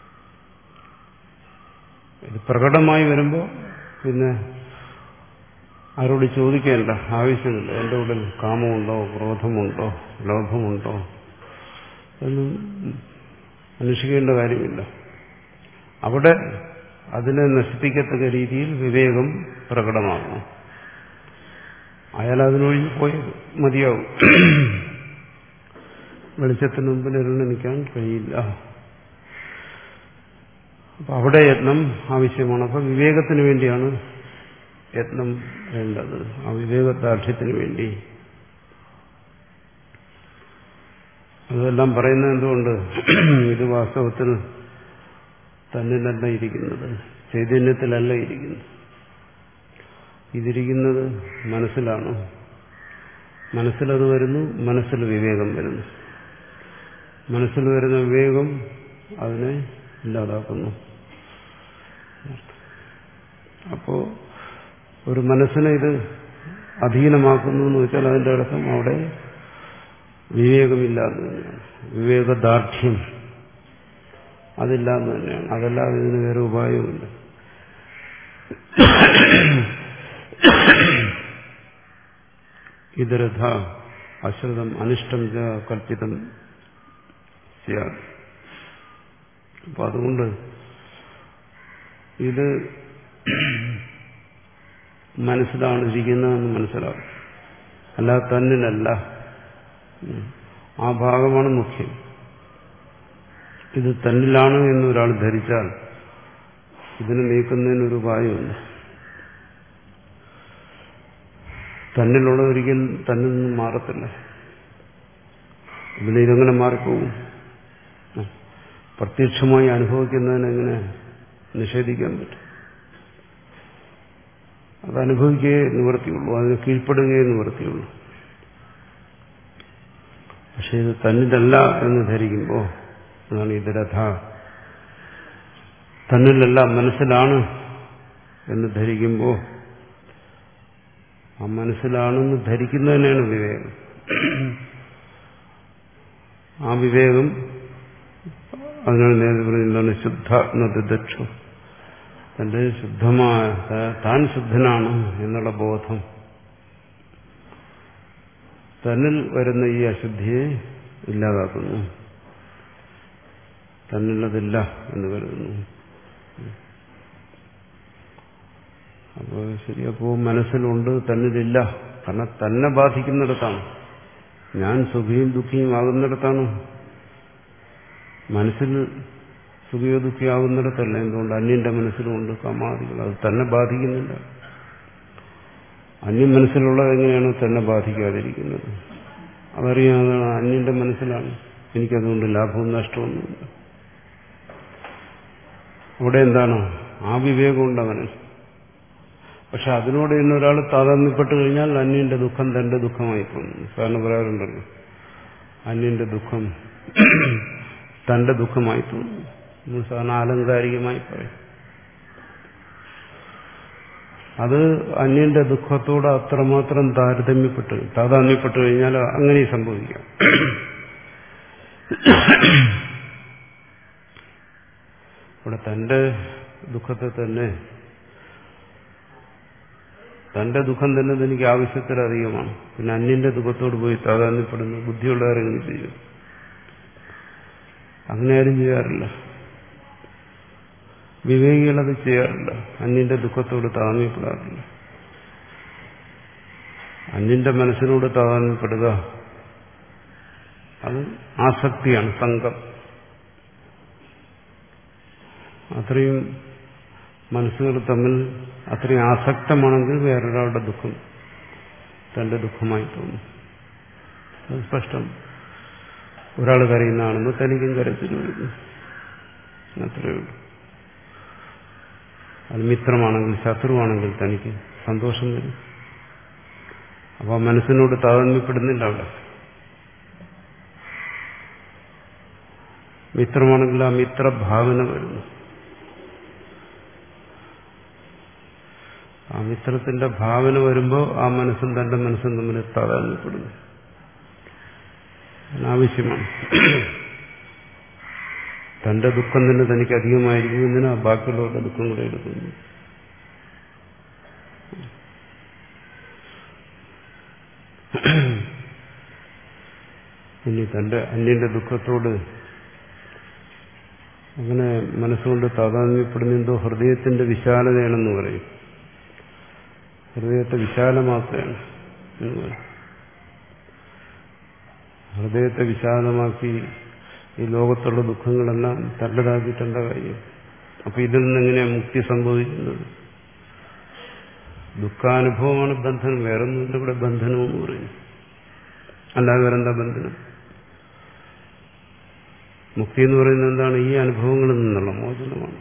ഇത് പ്രകടമായി വരുമ്പോൾ പിന്നെ ആരോട് ചോദിക്കേണ്ട ആവശ്യമില്ല. എന്റെ ഉള്ളിൽ കാമമുണ്ടോ, ക്രോധമുണ്ടോ, ലോഭമുണ്ടോ എന്നും അന്വേഷിക്കേണ്ട കാര്യമില്ല. അവിടെ അതിനെ നശിപ്പിക്കത്തക്ക രീതിയിൽ വിവേകം പ്രകടമാകണം. അയാൾ അതിനൊഴിഞ്ഞ് പോയി മതിയാവും. വെളിച്ചത്തിന് മുമ്പിൽ ഇരുന്ന് നിൽക്കാൻ കഴിയില്ല. അപ്പൊ അവിടെ യത്നം ആവശ്യമാണ്. അപ്പൊ വിവേകത്തിന് വേണ്ടിയാണ് യത്നം വേണ്ടത്, ആ വിവേകദാർഢ്യത്തിന് വേണ്ടി. അതെല്ലാം പറയുന്നത് എന്തുകൊണ്ട്? ഇത് വാസ്തവത്തിൽ തന്നിലല്ല ഇരിക്കുന്നത്, ചൈതന്യത്തിലല്ല ഇരിക്കുന്നത്. ഇതിരിക്കുന്നത് മനസ്സിലാണ്. മനസ്സിലത് വരുന്നു, മനസ്സിൽ വിവേകം വരുന്നു. മനസ്സിൽ വരുന്ന വിവേകം അതിനെ ഇല്ലാതാക്കുന്നു. അപ്പോ ഒരു മനസ്സിനെ ഇത് അധീനമാക്കുന്നു എന്ന് വെച്ചാൽ അതിന്റെ അർത്ഥം അവിടെ വിവേകമില്ലാന്ന് തന്നെയാണ്. വിവേകദാർഢ്യം അതില്ലാന്ന് തന്നെയാണ്. അതല്ലാതെ ഇതിന് വേറെ ഉപായവുമില്ല. ഇതരഥ അശ്രിതം അനിഷ്ടം ച കൽപ്പിതം സ്യാത്. അപ്പൊ അതുകൊണ്ട് ഇത് മനസ്സിലാണ് ഇരിക്കുന്നതെന്ന് മനസ്സിലാവും. അല്ലാതെ തന്നിലല്ല. ആ ഭാഗമാണ് മുഖ്യം. ഇത് തന്നിലാണ് എന്നൊരാൾ ധരിച്ചാൽ ഇതിനെ നീക്കുന്നതിനൊരു ഉപായമില്ല. തന്നിലുള്ള ഒരിക്കലും തന്നിൽ നിന്നും മാറത്തില്ല. പിന്നെ ഇതെങ്ങനെ മാറിപ്പോകും? പ്രത്യക്ഷമായി അനുഭവിക്കുന്നതിനെങ്ങനെ നിഷേധിക്കാൻ പറ്റും? അത് അനുഭവിക്കുകയേ നിവൃത്തിയുള്ളൂ, അതിന് കീഴ്പ്പെടുകയേ നിവൃത്തിയുള്ളൂ. പക്ഷെ ഇത് തന്നിലല്ല എന്ന് ധരിക്കുമ്പോൾ അതാണ് ഇതരഥ, തന്നിലല്ല മനസ്സിലാണ് എന്ന് ധരിക്കുമ്പോൾ ആ മനസ്സിലാണെന്ന് ധരിക്കുന്നതിനാണ് വിവേകം. ആ വിവേകം അതിനാണ് നേരത്തെ പറയുന്നത് ശുദ്ധാത്മദക്ഷു, തന്റെ ശുദ്ധമായ താൻ ശുദ്ധനാണ് എന്നുള്ള ബോധം തന്നിൽ വരുന്ന ഈ അശുദ്ധിയെ ഇല്ലാതാക്കുന്നു. തന്നിലതില്ല എന്ന് കരുതുന്നു. അപ്പോൾ ശരി, അപ്പോൾ മനസ്സിലുണ്ട്, തന്നിലില്ല. കാരണം തന്നെ ബാധിക്കുന്നിടത്താണ്, ഞാൻ സുഖിയും ദുഃഖിയും ആകുന്നിടത്താണ്. മനസ്സിൽ സുഖിയോ ദുഃഖിയാകുന്നിടത്തല്ല. എന്തുകൊണ്ട്? അന്യന്റെ മനസ്സിലുമുണ്ട് കാമാദികൾ, അത് തന്നെ ബാധിക്കുന്നില്ല. അന്യം മനസ്സിലുള്ളത് എങ്ങനെയാണ് തന്നെ ബാധിക്കാതിരിക്കുന്നത്? അതറിയാവുന്നതാണ്, അന്യന്റെ മനസ്സിലാണ്, എനിക്കതുകൊണ്ട് ലാഭവും നഷ്ടമൊന്നുമില്ല. അവിടെ എന്താണ്? ആ വിവേകമുണ്ട് അവന്. പക്ഷെ അതിനോട് ഇന്നൊരാൾ താതാത്മ്യപ്പെട്ട് കഴിഞ്ഞാൽ അന്യന്റെ ദുഃഖം തന്റെ ദുഃഖമായി തോന്നുന്നു. സാറിന് പറയാറുണ്ടല്ലോ, അന്യന്റെ ദുഃഖം തന്റെ ദുഃഖമായി തോന്നുന്നു. നമ്മൾ സാധാരണ ആലങ്കാരികമായി പറയും. അത് അന്യന്റെ ദുഃഖത്തോട് അത്രമാത്രം താരതമ്യപ്പെട്ട് താതാത്മ്യപ്പെട്ട് കഴിഞ്ഞാൽ അങ്ങനെ സംഭവിക്കാം. ഇവിടെ തന്റെ ദുഃഖത്തെ തന്നെ, തന്റെ ദുഃഖം തന്നെ തനിക്ക് ആവശ്യത്തിലധികമാണ്. പിന്നെ അന്യന്റെ ദുഃഖത്തോട് പോയി താതാത്മ്യപ്പെടുന്നു ബുദ്ധിയുള്ളവരെങ്ങനെ ചെയ്യും? അങ്ങനെ ആരും ചെയ്യാറില്ല. വിവേകികളത് ചെയ്യാറില്ല. അന്യന്റെ ദുഃഖത്തോട് താതാത്മ്യപ്പെടാറില്ല. അന്യന്റെ മനസ്സിനോട് താതാത്മ്യപ്പെടുക അത് ആസക്തിയാണ്, സംഘം. അത്രയും മനസ്സുകൾ തമ്മിൽ അത്രയും ആസക്തമാണെങ്കിൽ വേറൊരാളുടെ ദുഃഖം തന്റെ ദുഃഖമായി തോന്നും. അത് സ്പഷ്ടം. ഒരാൾ കരയുന്നതാണെന്ന് തനിക്കും കരച്ചിൽ വരുന്നു, അത്രയേ ഉള്ളൂ. അത് മിത്രമാണെങ്കിൽ ശത്രുവാണെങ്കിൽ തനിക്ക് സന്തോഷം വരും. അപ്പോൾ ആ മനസ്സിനോട് താതാത്മ്യപ്പെടുന്നില്ല അവിടെ. മിത്രമാണെങ്കിൽ ആ മിത്രഭാവന വരുന്നു. ആ മിത്രത്തിന്റെ ഭാവന വരുമ്പോൾ ആ മനസ്സും തന്റെ മനസ്സും തമ്മിൽ താതാത്മ്യപ്പെടുന്നു. ആവശ്യമാണ്. തന്റെ ദുഃഖം തന്നെ തനിക്ക് അധികമായിരിക്കും, എന്തിനാ ബാക്കിയുള്ളവരുടെ ദുഃഖം കൂടെ എടുക്കുന്നു? ഇനി തന്റെ അന്യന്റെ ദുഃഖത്തോട് അങ്ങനെ മനസ്സുകൊണ്ട് താതാത്മ്യപ്പെടുന്നെന്തോ ഹൃദയത്തിന്റെ വിശാലതയാണെന്ന് പറയും. ഹൃദയത്തെ വിശാലമാക്കുകയാണ് എന്ന് പറയും. ഹൃദയത്തെ വിശാലമാക്കി ഈ ലോകത്തുള്ള ദുഃഖങ്ങളെല്ലാം തള്ളതാക്കിയിട്ടെന്താ കാര്യം? അപ്പൊ ഇതിൽ നിന്നെങ്ങനെയാണ് മുക്തി സംഭവിക്കുന്നത്? ദുഃഖാനുഭവമാണ് ബന്ധനം, വേറൊന്നുമില്ല ഇവിടെ ബന്ധനം എന്ന് പറയും. അല്ലാതെ വേറെന്താ ബന്ധനം? മുക്തി എന്ന് പറയുന്നത് എന്താണ്? ഈ അനുഭവങ്ങളിൽ നിന്നുള്ള മോചനമാണ്.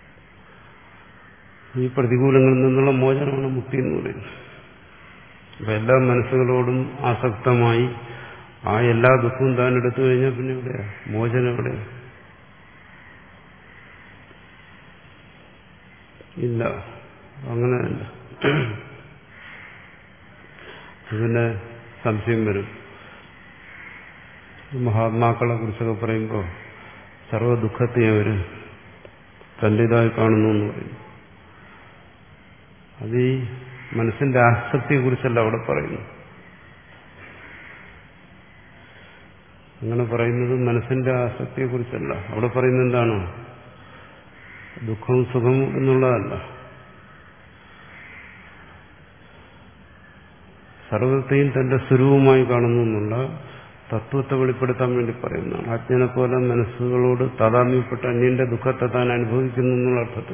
ഈ പ്രതികൂലങ്ങളിൽ നിന്നുള്ള മോചനമാണ് മുക്തി എന്ന് പറയുന്നത്. അപ്പൊ എല്ലാ മനസ്സുകളോടും ആസക്തമായി ആ എല്ലാ ദുഃഖവും താൻ എടുത്തു കഴിഞ്ഞാൽ പിന്നെ എവിടെയാ മോചനം? എവിടെ? ഇല്ല, അങ്ങനെയല്ല. പിന്നെ സംശയം വരും. മഹാത്മാക്കളെ കുറിച്ചൊക്കെ പറയുമ്പോൾ സർവ്വ ദുഃഖത്തെ അവർ തന്റേതായി കാണുന്നു എന്ന് പറയും. അത് ഈ മനസ്സിന്റെ ആസക്തിയെക്കുറിച്ചല്ല അവിടെ പറയുന്നു. അങ്ങനെ പറയുന്നത് മനസ്സിന്റെ ആസക്തിയെക്കുറിച്ചല്ല. അവിടെ പറയുന്നത് എന്താണ്? ദുഃഖവും സുഖവും എന്നുള്ളതല്ല. സർവത്തെയും തന്റെ സ്വരൂപമായി കാണുന്നു എന്നുള്ള തത്വത്തെ വെളിപ്പെടുത്താൻ വേണ്ടി പറയുന്നതാണ്. അജ്ഞനെ പോലെ മനസ്സുകളോട് താതാത്മ്യപ്പെട്ട അന്യന്റെ ദുഃഖത്തെ താൻ അനുഭവിക്കുന്നു എന്നുള്ള അർത്ഥത്തിൽ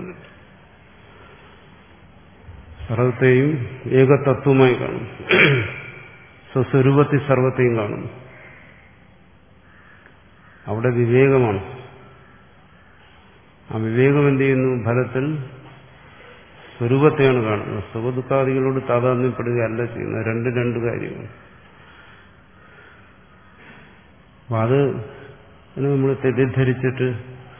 സർവത്തെയും ഏകതത്വമായി കാണുന്നു. സ്വസ്വരൂപത്തിൽ സർവത്തെയും കാണുന്നു. അവിടെ വിവേകമാണ്. ആ വിവേകം എന്ത് ചെയ്യുന്നു? ഫലത്തിൽ സ്വരൂപത്തെയാണ് കാണുന്നത്. സുഖദുഃഖാദികളോട് താതാത്മ്യപ്പെടുകയല്ല ചെയ്യുന്നത്. രണ്ട് രണ്ട് കാര്യങ്ങൾ. അപ്പം അത് നമ്മൾ തെറ്റിദ്ധരിച്ചിട്ട്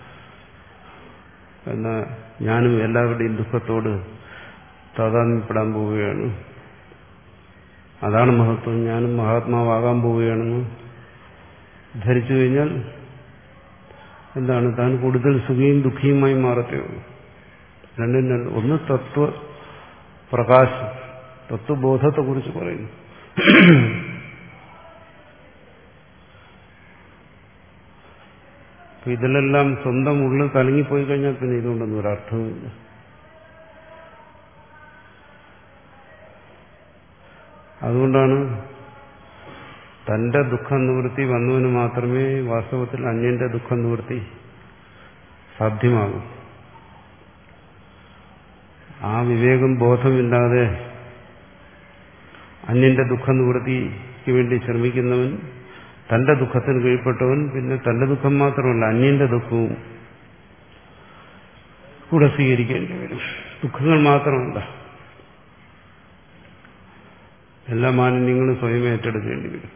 എന്നാ ഞാനും എല്ലാവരുടെയും ദുഃഖത്തോട് താതാത്മ്യപ്പെടാൻ പോവുകയാണ്, അതാണ് മഹത്വം, ഞാനും മഹാത്മാവാകാൻ പോവുകയാണെന്ന് ധരിച്ചു കഴിഞ്ഞാൽ എന്താണ്, താൻ കൂടുതൽ സുഖിയും ദുഃഖിയുമായി മാറത്തേ ഉള്ളൂ. രണ്ടും രണ്ട്. ഒന്ന് തത്വ പ്രകാശം, തത്വബോധത്തെക്കുറിച്ച് പറയുന്നു. അപ്പൊ ഇതിലെല്ലാം സ്വന്തം ഉള്ളിൽ കലങ്ങിപ്പോയി കഴിഞ്ഞാൽ പിന്നെ ഇതുകൊണ്ടൊന്നും ഒരർത്ഥവുമില്ല. അതുകൊണ്ടാണ് തന്റെ ദുഃഖ നിവൃത്തി വന്നവന് മാത്രമേ വാസ്തവത്തിൽ അന്യന്റെ ദുഃഖ നിവൃത്തി സാധ്യമാകൂ. ആ വിവേകം ബോധമില്ലാതെ അന്യന്റെ ദുഃഖ നിവൃത്തിക്ക് വേണ്ടി ശ്രമിക്കുന്നവൻ, തന്റെ ദുഃഖത്തിന് കീഴ്പ്പെട്ടവൻ, പിന്നെ തന്റെ ദുഃഖം മാത്രമല്ല അന്യന്റെ ദുഃഖവും കൂടെ സ്വീകരിക്കേണ്ടി വരും. ദുഃഖങ്ങൾ മാത്രമല്ല, എല്ലാ മാലിന്യങ്ങളും സ്വയം ഏറ്റെടുക്കേണ്ടി വരും.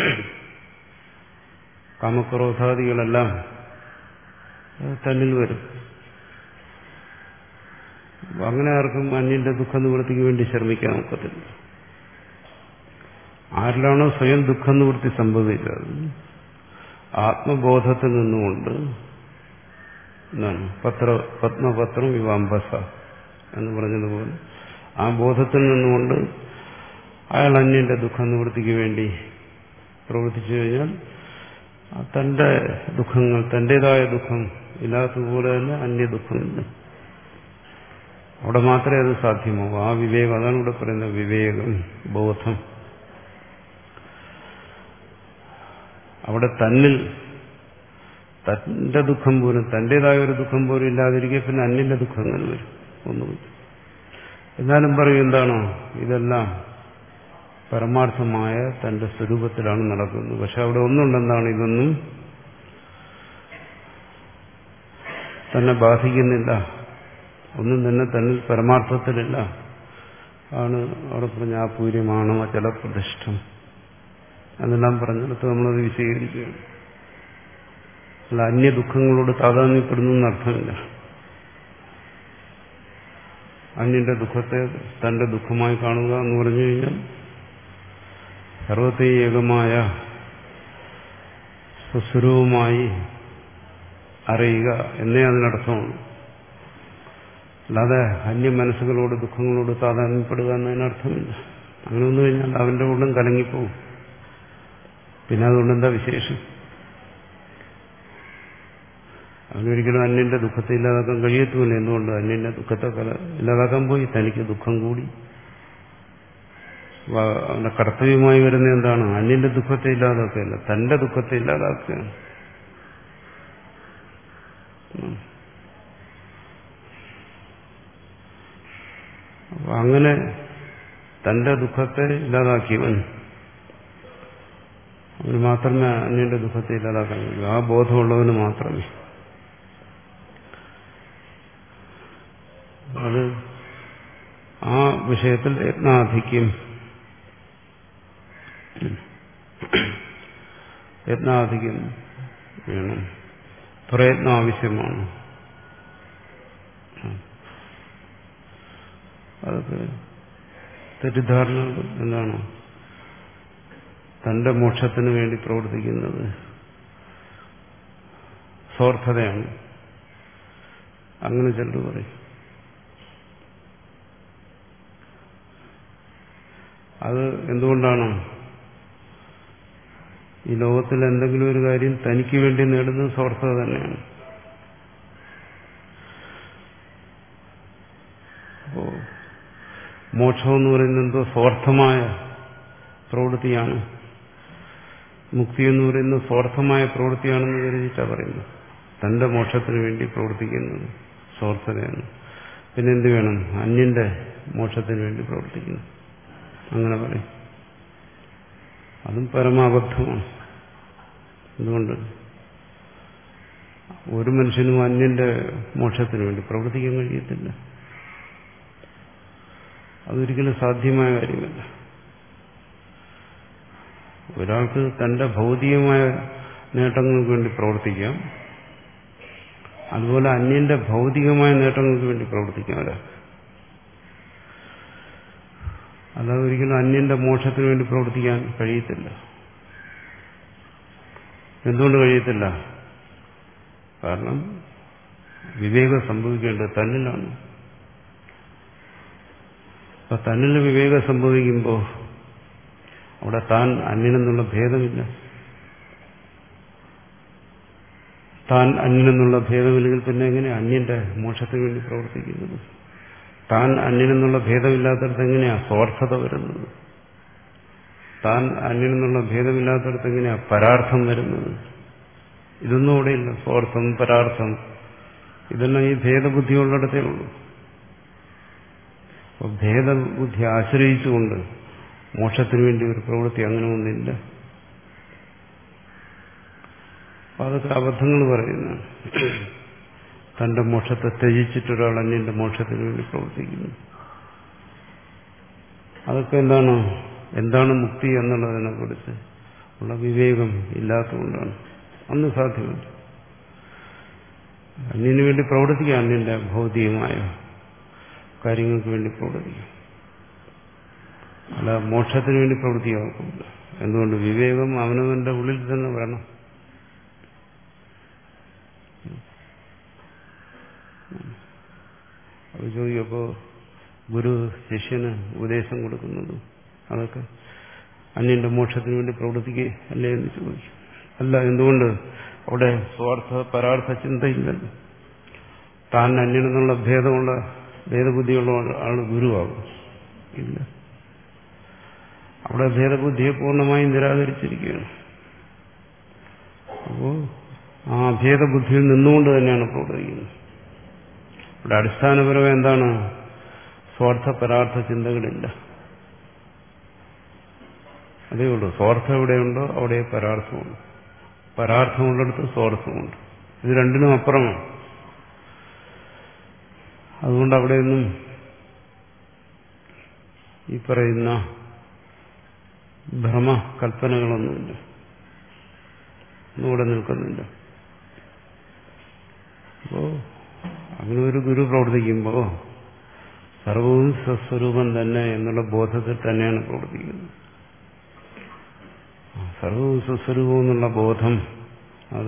കാമക്രോധാദികളെല്ലാം തന്നിൽ വരും. അങ്ങനെ ആർക്കും അന്യന്റെ ദുഃഖ നിവൃത്തിക്ക് വേണ്ടി ശ്രമിക്കാൻ ഒക്കത്തില്ല. ആരിലാണോ സ്വയം ദുഃഖ നിവൃത്തി സംഭവിച്ചത്, ആത്മബോധത്തിൽ നിന്നുകൊണ്ട് എന്താണ് പത്ര പത്മപത്രം വിവാംബസ എന്ന് പറഞ്ഞതുപോലെ ആ ബോധത്തിൽ നിന്നുകൊണ്ട് അയാൾ അന്യന്റെ ദുഃഖ നിവൃത്തിക്ക് വേണ്ടി പ്രവർത്തിച്ചു കഴിഞ്ഞാൽ തന്റെ ദുഃഖങ്ങൾ, തന്റേതായ ദുഃഖം ഇല്ലാത്തതുപോലെ തന്നെ അന്യ ദുഃഖമില്ല. അവിടെ മാത്രമേ അത് സാധ്യമാകൂ. ആ വിവേകം, അതാണ് ഇവിടെ പറയുന്നത് വിവേകം, ബോധം. അവിടെ തന്നിൽ തന്റെ ദുഃഖം പോലും, തന്റേതായ ഒരു ദുഃഖം പോലും ഇല്ലാതിരിക്കെ പിന്നെ അന്യന്റെ ദുഃഖങ്ങൾ വരും. ഒന്നുമില്ല. എന്നാലും പറയും എന്താണോ ഇതെല്ലാം പരമാർത്ഥമായ തന്റെ സ്വരൂപത്തിലാണ് നടക്കുന്നത്. പക്ഷെ അവിടെ ഒന്നുണ്ടെന്താണ്, ഇതൊന്നും തന്നെ ബാധിക്കുന്നില്ല, ഒന്നും തന്നെ തന്നിൽ പരമാർത്ഥത്തിലില്ല. ആണ് അവിടെ പറഞ്ഞ ആ പൂര്യമാണ് അചല പ്രതിഷ്ഠം എന്നെല്ലാം പറഞ്ഞെടുത്ത് നമ്മളത് വിശദീകരിക്കുകയാണ്. അല്ല അന്യ ദുഃഖങ്ങളോട് താതാത്മ്യപ്പെടുന്നു എന്നർത്ഥമില്ല. അന്യന്റെ ദുഃഖത്തെ തന്റെ ദുഃഖമായി കാണുക എന്ന് പറഞ്ഞു കഴിഞ്ഞാൽ സർവത്തെ ഏകമായ സ്വസ്വരൂപമായി അറിയുക എന്നേ അതിനർത്ഥമാണ്. അല്ലാതെ അന്യ മനസ്സുകളോട് ദുഃഖങ്ങളോട് താതാത്മ്യപ്പെടുക എന്നതിനർത്ഥമില്ല. അങ്ങനെ വന്നു കഴിഞ്ഞാൽ അവന്റെ ഉള്ളും കലങ്ങിപ്പോവും. പിന്നെ അതുകൊണ്ട് എന്താ വിശേഷം? അവനൊരിക്കലും അന്യന്റെ ദുഃഖത്തെ ഇല്ലാതാക്കാൻ കഴിയത്തുമില്ല. എന്തുകൊണ്ട്? അന്യന്റെ ദുഃഖത്തെ ഇല്ലാതാക്കാൻ പോയി തനിക്ക് ദുഃഖം കൂടി. അവന്റെ കർത്തവ്യമായി വരുന്ന എന്താണ്? അന്യന്റെ ദുഃഖത്തെ ഇല്ലാതാക്കുകയല്ല, തന്റെ ദുഃഖത്തെ ഇല്ലാതാക്കുകയാണ്. അപ്പൊ അങ്ങനെ തന്റെ ദുഃഖത്തെ ഇല്ലാതാക്കിയവൻ, അവന് മാത്രമേ അന്യന്റെ ദുഃഖത്തെ ഇല്ലാതാക്കാൻ കഴിയൂ. ആ ബോധമുള്ളവന് മാത്രമേ. അത് ആ വിഷയത്തിൽ യത്നാധിക്യം യത്നാധിക്യം വേണം, പ്രയത്നം ആവശ്യമാണ്. അതൊക്കെ തെറ്റിദ്ധാരണകൾ എന്താണ്? തന്റെ മോക്ഷത്തിന് വേണ്ടി പ്രവർത്തിക്കുന്നത് സ്വാർത്ഥതയാണ്. അങ്ങനെ ചിലർ പറയും. അത് എന്തുകൊണ്ടാണ്? ഈ ലോകത്തിൽ എന്തെങ്കിലും ഒരു കാര്യം തനിക്ക് വേണ്ടി നേടുന്നത് സ്വാർത്ഥത തന്നെയാണ്. അപ്പോ മോക്ഷം എന്ന് പറയുന്നത് എന്തോ സ്വാർത്ഥമായ പ്രവൃത്തിയാണ്, മുക്തി എന്ന് പറയുന്നത് സ്വാർത്ഥമായ പ്രവൃത്തിയാണെന്ന് കരുതിയിട്ടാണ് പറയുന്നത്. തന്റെ മോക്ഷത്തിന് വേണ്ടി പ്രവർത്തിക്കുന്നത് സ്വാർത്ഥതയാണ്. പിന്നെ എന്ത് വേണം? അന്യന്റെ മോക്ഷത്തിന് വേണ്ടി പ്രവർത്തിക്കുന്നു. അങ്ങനെ പറയും. അതും പരമാബദ്ധമാണ്. എന്തുകൊണ്ട്? ഒരു മനുഷ്യനും അന്യന്റെ മോക്ഷത്തിന് വേണ്ടി പ്രവർത്തിക്കാൻ കഴിയത്തില്ല. അതൊരിക്കലും സാധ്യമായ കാര്യമല്ല. ഒരാൾക്ക് തന്റെ ഭൗതികമായ നേട്ടങ്ങൾക്ക് വേണ്ടി പ്രവർത്തിക്കാം, അതുപോലെ അന്യന്റെ ഭൗതികമായ നേട്ടങ്ങൾക്ക് വേണ്ടി പ്രവർത്തിക്കാം ഒരാൾക്ക്. അല്ലാതെ ഒരിക്കലും അന്യന്റെ മോക്ഷത്തിന് വേണ്ടി പ്രവർത്തിക്കാൻ കഴിയത്തില്ല. എന്തുകൊണ്ട് കഴിയത്തില്ല? കാരണം വിവേകം സംഭവിക്കേണ്ടത് തന്നിലാണ്. അപ്പൊ തന്നിൽ വിവേകം സംഭവിക്കുമ്പോൾ അവിടെ താൻ അന്യനെന്നുള്ള ഭേദമില്ല. താൻ അന്യനെന്നുള്ള ഭേദമില്ലെങ്കിൽ പിന്നെ എങ്ങനെ അന്യന്റെ മോക്ഷത്തിന് വേണ്ടി പ്രവർത്തിക്കുന്നത്? താൻ അന്യനെന്നുള്ള ഭേദമില്ലാത്തടത്ത് എങ്ങനെയാ സ്വാർത്ഥത വരുന്നത്? താൻ അന്യനെന്നുള്ള ഭേദമില്ലാത്തടത്ത് എങ്ങനെയാ പരാർത്ഥം വരുന്നത്? ഇതൊന്നും അവിടെയില്ല. സ്വാർത്ഥം, പരാർത്ഥം, ഇതെല്ലാം ഈ ഭേദബുദ്ധിയുള്ളിടത്തേ ഉള്ളൂ. അപ്പൊ ഭേദബുദ്ധി ആശ്രയിച്ചുകൊണ്ട് മോക്ഷത്തിന് വേണ്ടി ഒരു പ്രവൃത്തി അങ്ങനെ ഒന്നില്ല. അപ്പൊ അതൊക്കെ അബദ്ധങ്ങൾ പറയുന്നതാണ്. തന്റെ മോക്ഷത്തെ ത്യജിച്ചിട്ടൊരാൾ അന്യന്റെ മോക്ഷത്തിന് വേണ്ടി പ്രവർത്തിക്കുന്നു. അതൊക്കെ എന്താണ് എന്താണ് മുക്തി എന്നുള്ളതിനെ കുറിച്ച് ഉള്ള വിവേകം ഇല്ലാത്തതുകൊണ്ടാണ്. അന്ന് സാധ്യമല്ല. അന്യന് വേണ്ടി പ്രവർത്തിക്കാം, അന്യന്റെ ഭൗതികമായ കാര്യങ്ങൾക്ക് വേണ്ടി പ്രവർത്തിക്കാം, അല്ല മോക്ഷത്തിന് വേണ്ടി പ്രവർത്തിക്കാറില്ല. എന്തുകൊണ്ട്? വിവേകം അവനവന്റെ ഉള്ളിൽ തന്നെ വേണം. അത് ചോദിക്കപ്പോ ഗുരു ശിഷ്യന് ഉപദേശം കൊടുക്കുന്നത് അതൊക്കെ അന്യന്റെ മോക്ഷത്തിന് വേണ്ടി പ്രവർത്തിക്കുക അല്ലേ എന്ന് ചോദിക്കും. അല്ല, എന്തുകൊണ്ട്? അവിടെ സ്വാർത്ഥ പരാർത്ഥ ചിന്തയില്ലല്ലോ. താൻ അന്യനെന്നുള്ള ഭേദമുള്ള ഭേദബുദ്ധിയുള്ള ആള് ഗുരുവാകും ഇല്ല. അവിടെ ഭേദബുദ്ധിയെ പൂർണ്ണമായും നിരാകരിച്ചിരിക്കുകയാണ്. അപ്പോ ആ ഭേദബുദ്ധിയിൽ നിന്നുകൊണ്ട് തന്നെയാണ് പ്രവർത്തിക്കുന്നത്. ഇവിടെ അടിസ്ഥാനപരമായി എന്താണ്? സ്വാർത്ഥ പരാർത്ഥ ചിന്തകളില്ല. അതേ ഉള്ളൂ. സ്വാർത്ഥം എവിടെയുണ്ടോ അവിടെ പരാർത്ഥമുണ്ട്. പരാർത്ഥമുള്ളിടത്ത് സ്വാർത്ഥമുണ്ട്. ഇത് രണ്ടിനും അപ്പുറമാണ്. അതുകൊണ്ട് അവിടെയൊന്നും ഈ പറയുന്ന ഭ്രമ കൽപ്പനകളൊന്നുമില്ല, ഒന്നും ഇവിടെ നിൽക്കുന്നില്ല. അപ്പോ അങ്ങനെ ഒരു ഗുരു പ്രവർത്തിക്കുമ്പോൾ സർവവും സ്വസ്വരൂപം തന്നെ എന്നുള്ള ബോധത്തിൽ തന്നെയാണ് പ്രവർത്തിക്കുന്നത്. സർവവും സ്വസ്വരൂപം എന്നുള്ള ബോധം അത്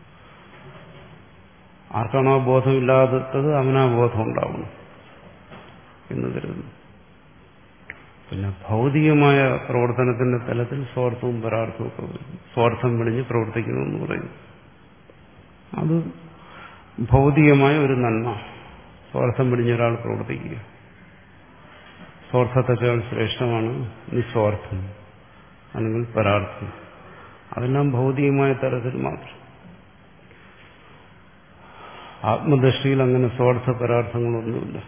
ആർക്കാണോ ബോധമില്ലാത്തത് അവനാ ബോധം ഉണ്ടാവണം എന്ന് കരുതുന്നു. പിന്നെ ഭൗതികമായ പ്രവർത്തനത്തിന്റെ തലത്തിൽ സ്വാർത്ഥവും പരാർത്ഥവും ഒക്കെ വരും. സ്വാർത്ഥം വെടിഞ്ഞ് പ്രവർത്തിക്കണമെന്ന് പറയുന്നു. അത് ഭൗതികമായ ഒരു നന്മ. സ്വാർത്ഥം വെടിഞ്ഞ ഒരാൾ പ്രവർത്തിക്കുക, സ്വാർത്ഥത്തെക്കാൾ ശ്രേഷ്ഠമാണ് നിസ്വാർത്ഥം അല്ലെങ്കിൽ പരാർത്ഥം. അതെല്ലാം ഭൗതികമായ തലത്തിൽ മാത്രം. ആത്മദൃഷ്ടിയിൽ അങ്ങനെ സ്വാർത്ഥ പരാർത്ഥങ്ങളൊന്നുമില്ല.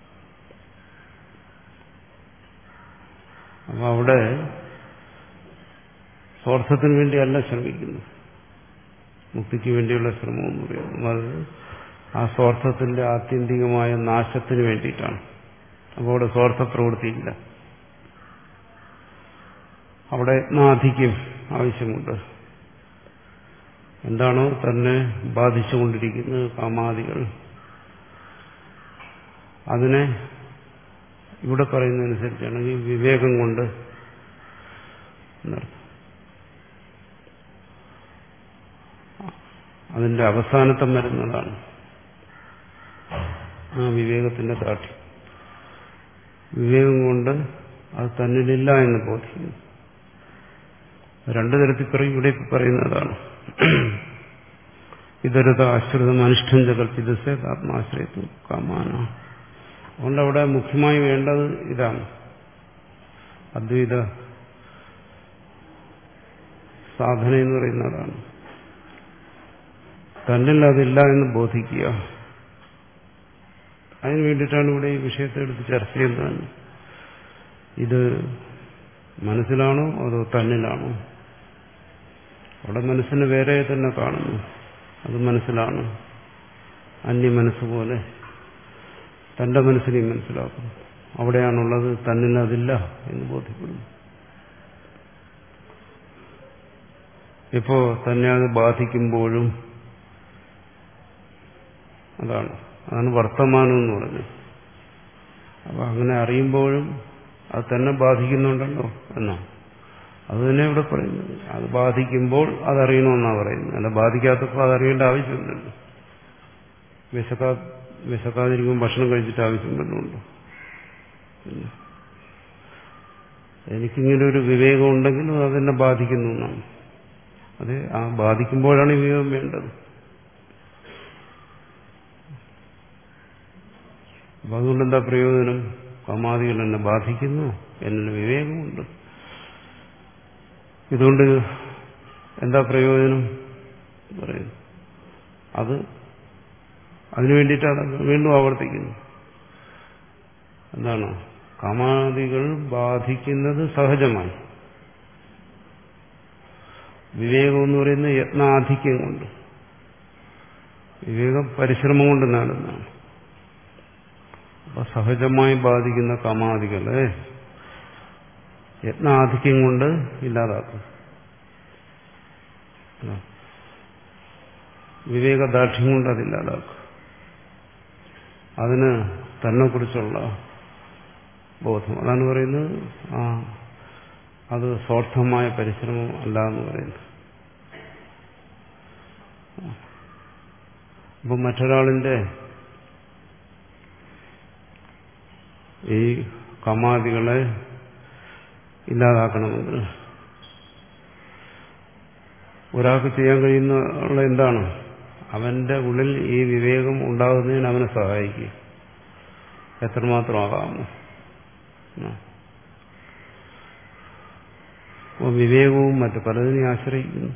അപ്പൊ അവിടെ സ്വാർത്ഥത്തിന് വേണ്ടിയല്ല ശ്രമിക്കുന്നു, മുക്തിക്ക് വേണ്ടിയുള്ള ശ്രമമെന്ന് പറയുന്നു. അത് ആ സ്വാർത്ഥത്തിന്റെ ആത്യന്തികമായ നാശത്തിന് വേണ്ടിയിട്ടാണ്. അപ്പോൾ അവിടെ സ്വാർത്ഥ പ്രവൃത്തിയില്ല. അവിടെ യത്നാധിക്യം ആവശ്യമുണ്ട്. എന്താണോ തന്നെ ബാധിച്ചുകൊണ്ടിരിക്കുന്നത് കാമാദികൾ, അതിനെ ഇവിടെ പറയുന്നതനുസരിച്ചാണെങ്കിൽ വിവേകം കൊണ്ട് എന്നർത്ഥം. അതിന്റെ അവസാനത്തം വരുന്നതാണ് ആ വിവേകത്തിന്റെ കാട്ടി. വിവേകം കൊണ്ട് അത് തന്നിലില്ല എന്ന് ബോധിക്കുന്നു. രണ്ടു തരത്തിൽ പറയും. ഇവിടെ പറയുന്നതാണ് ഇതരത ആശ്രിതം അനിഷ്ടം കൽപ്പിതസേ ആത്മാശ്രയത്വം കാമാന. അതുകൊണ്ട് അവിടെ മുഖ്യമായി വേണ്ടത് ഇതാണ്. അദ്വൈത സാധന എന്ന് പറയുന്നതാണ്. തന്നിൽ അതില്ല എന്ന് ബോധിക്കുക. അതിനു വേണ്ടിയിട്ടാണ് ഇവിടെ ഈ വിഷയത്തെ എടുത്ത് ചർച്ച ചെയ്യുന്നത്. ഇത് മനസ്സിലാണോ അതോ തന്നിലാണോ? അവിടെ മനസ്സിനെ വേറെ തന്നെ കാണുന്നു. അത് മനസ്സിലാണ്. അന്യ മനസ്സുപോലെ തന്റെ മനസ്സിനെയും മനസ്സിലാക്കുന്നു. അവിടെയാണുള്ളത്, തന്നിൽ അതില്ല എന്ന് ബോധ്യപ്പെടുന്നു. ഇപ്പോ തന്നെ അത് ബാധിക്കുമ്പോഴും അതാണ് അതാണ് വർത്തമാനം എന്ന് പറഞ്ഞത്. അപ്പൊ അങ്ങനെ അറിയുമ്പോഴും അത് തന്നെ ബാധിക്കുന്നുണ്ടല്ലോ എന്നാണ്. അത് തന്നെ ഇവിടെ പറയുന്നത്. അത് ബാധിക്കുമ്പോൾ അതറിയണമെന്നാണ് പറയുന്നത്. അല്ല ബാധിക്കാത്തപ്പോൾ അതറിയേണ്ട ആവശ്യമില്ലല്ലോ. വിശക്കാ വിശക്കാതിരിക്കുമ്പോൾ ഭക്ഷണം കഴിച്ചിട്ട് ആവശ്യം വല്ലതുണ്ടോ? പിന്നെ എനിക്കിങ്ങനെ ഒരു വിവേകം ഉണ്ടെങ്കിലും അതെന്നെ ബാധിക്കുന്നു എന്നാണ്. അതെ, ആ ബാധിക്കുമ്പോഴാണ് ഈ വിവേകം വേണ്ടത്. അപ്പൊ അതുകൊണ്ട് എന്താ പ്രയോജനം? കാമാദികൾ എന്നെ ബാധിക്കുന്നു, എന്നെ വിവേകമുണ്ട്. ഇതുകൊണ്ട് എന്താ പ്രയോജനം പറയുന്നു? അത് അതിനു വേണ്ടിയിട്ടാണ് വീണ്ടും ആവർത്തിക്കുന്നു. എന്താണ്? കാമാദികൾ ബാധിക്കുന്നത് സഹജമായി. വിവേകം എന്ന് പറയുന്നത് യത്നാധിക്യം കൊണ്ട്, വിവേകം പരിശ്രമം കൊണ്ട് നേടുന്നതാണ്. അപ്പൊ സഹജമായി ബാധിക്കുന്ന കാമാദികളെ യത്നാധിക്യം കൊണ്ട് ഇല്ലാതാക്കും. വിവേകദാർഢ്യം കൊണ്ട് അതില്ലാതാക്കും. അതിന് തന്നെ കുറിച്ചുള്ള ബോധം, അതാണ് പറയുന്നത്. ആ അത് സ്വാർത്ഥമായ പരിശ്രമം അല്ല എന്ന് പറയുന്നത്. അപ്പൊ മറ്റൊരാളിന്റെ ഈ കാമാദികളെ ഇല്ലാതാക്കണമെങ്കിൽ ഒരാൾക്ക് ചെയ്യാൻ കഴിയുന്ന എന്താണ്? അവന്റെ ഉള്ളിൽ ഈ വിവേകം ഉണ്ടാകുന്നതിന് അവനെ സഹായിക്കുക. എത്രമാത്രമാകാമോ? അപ്പോൾ വിവേകവും മറ്റു പലതിനെ ആശ്രയിക്കുന്നു.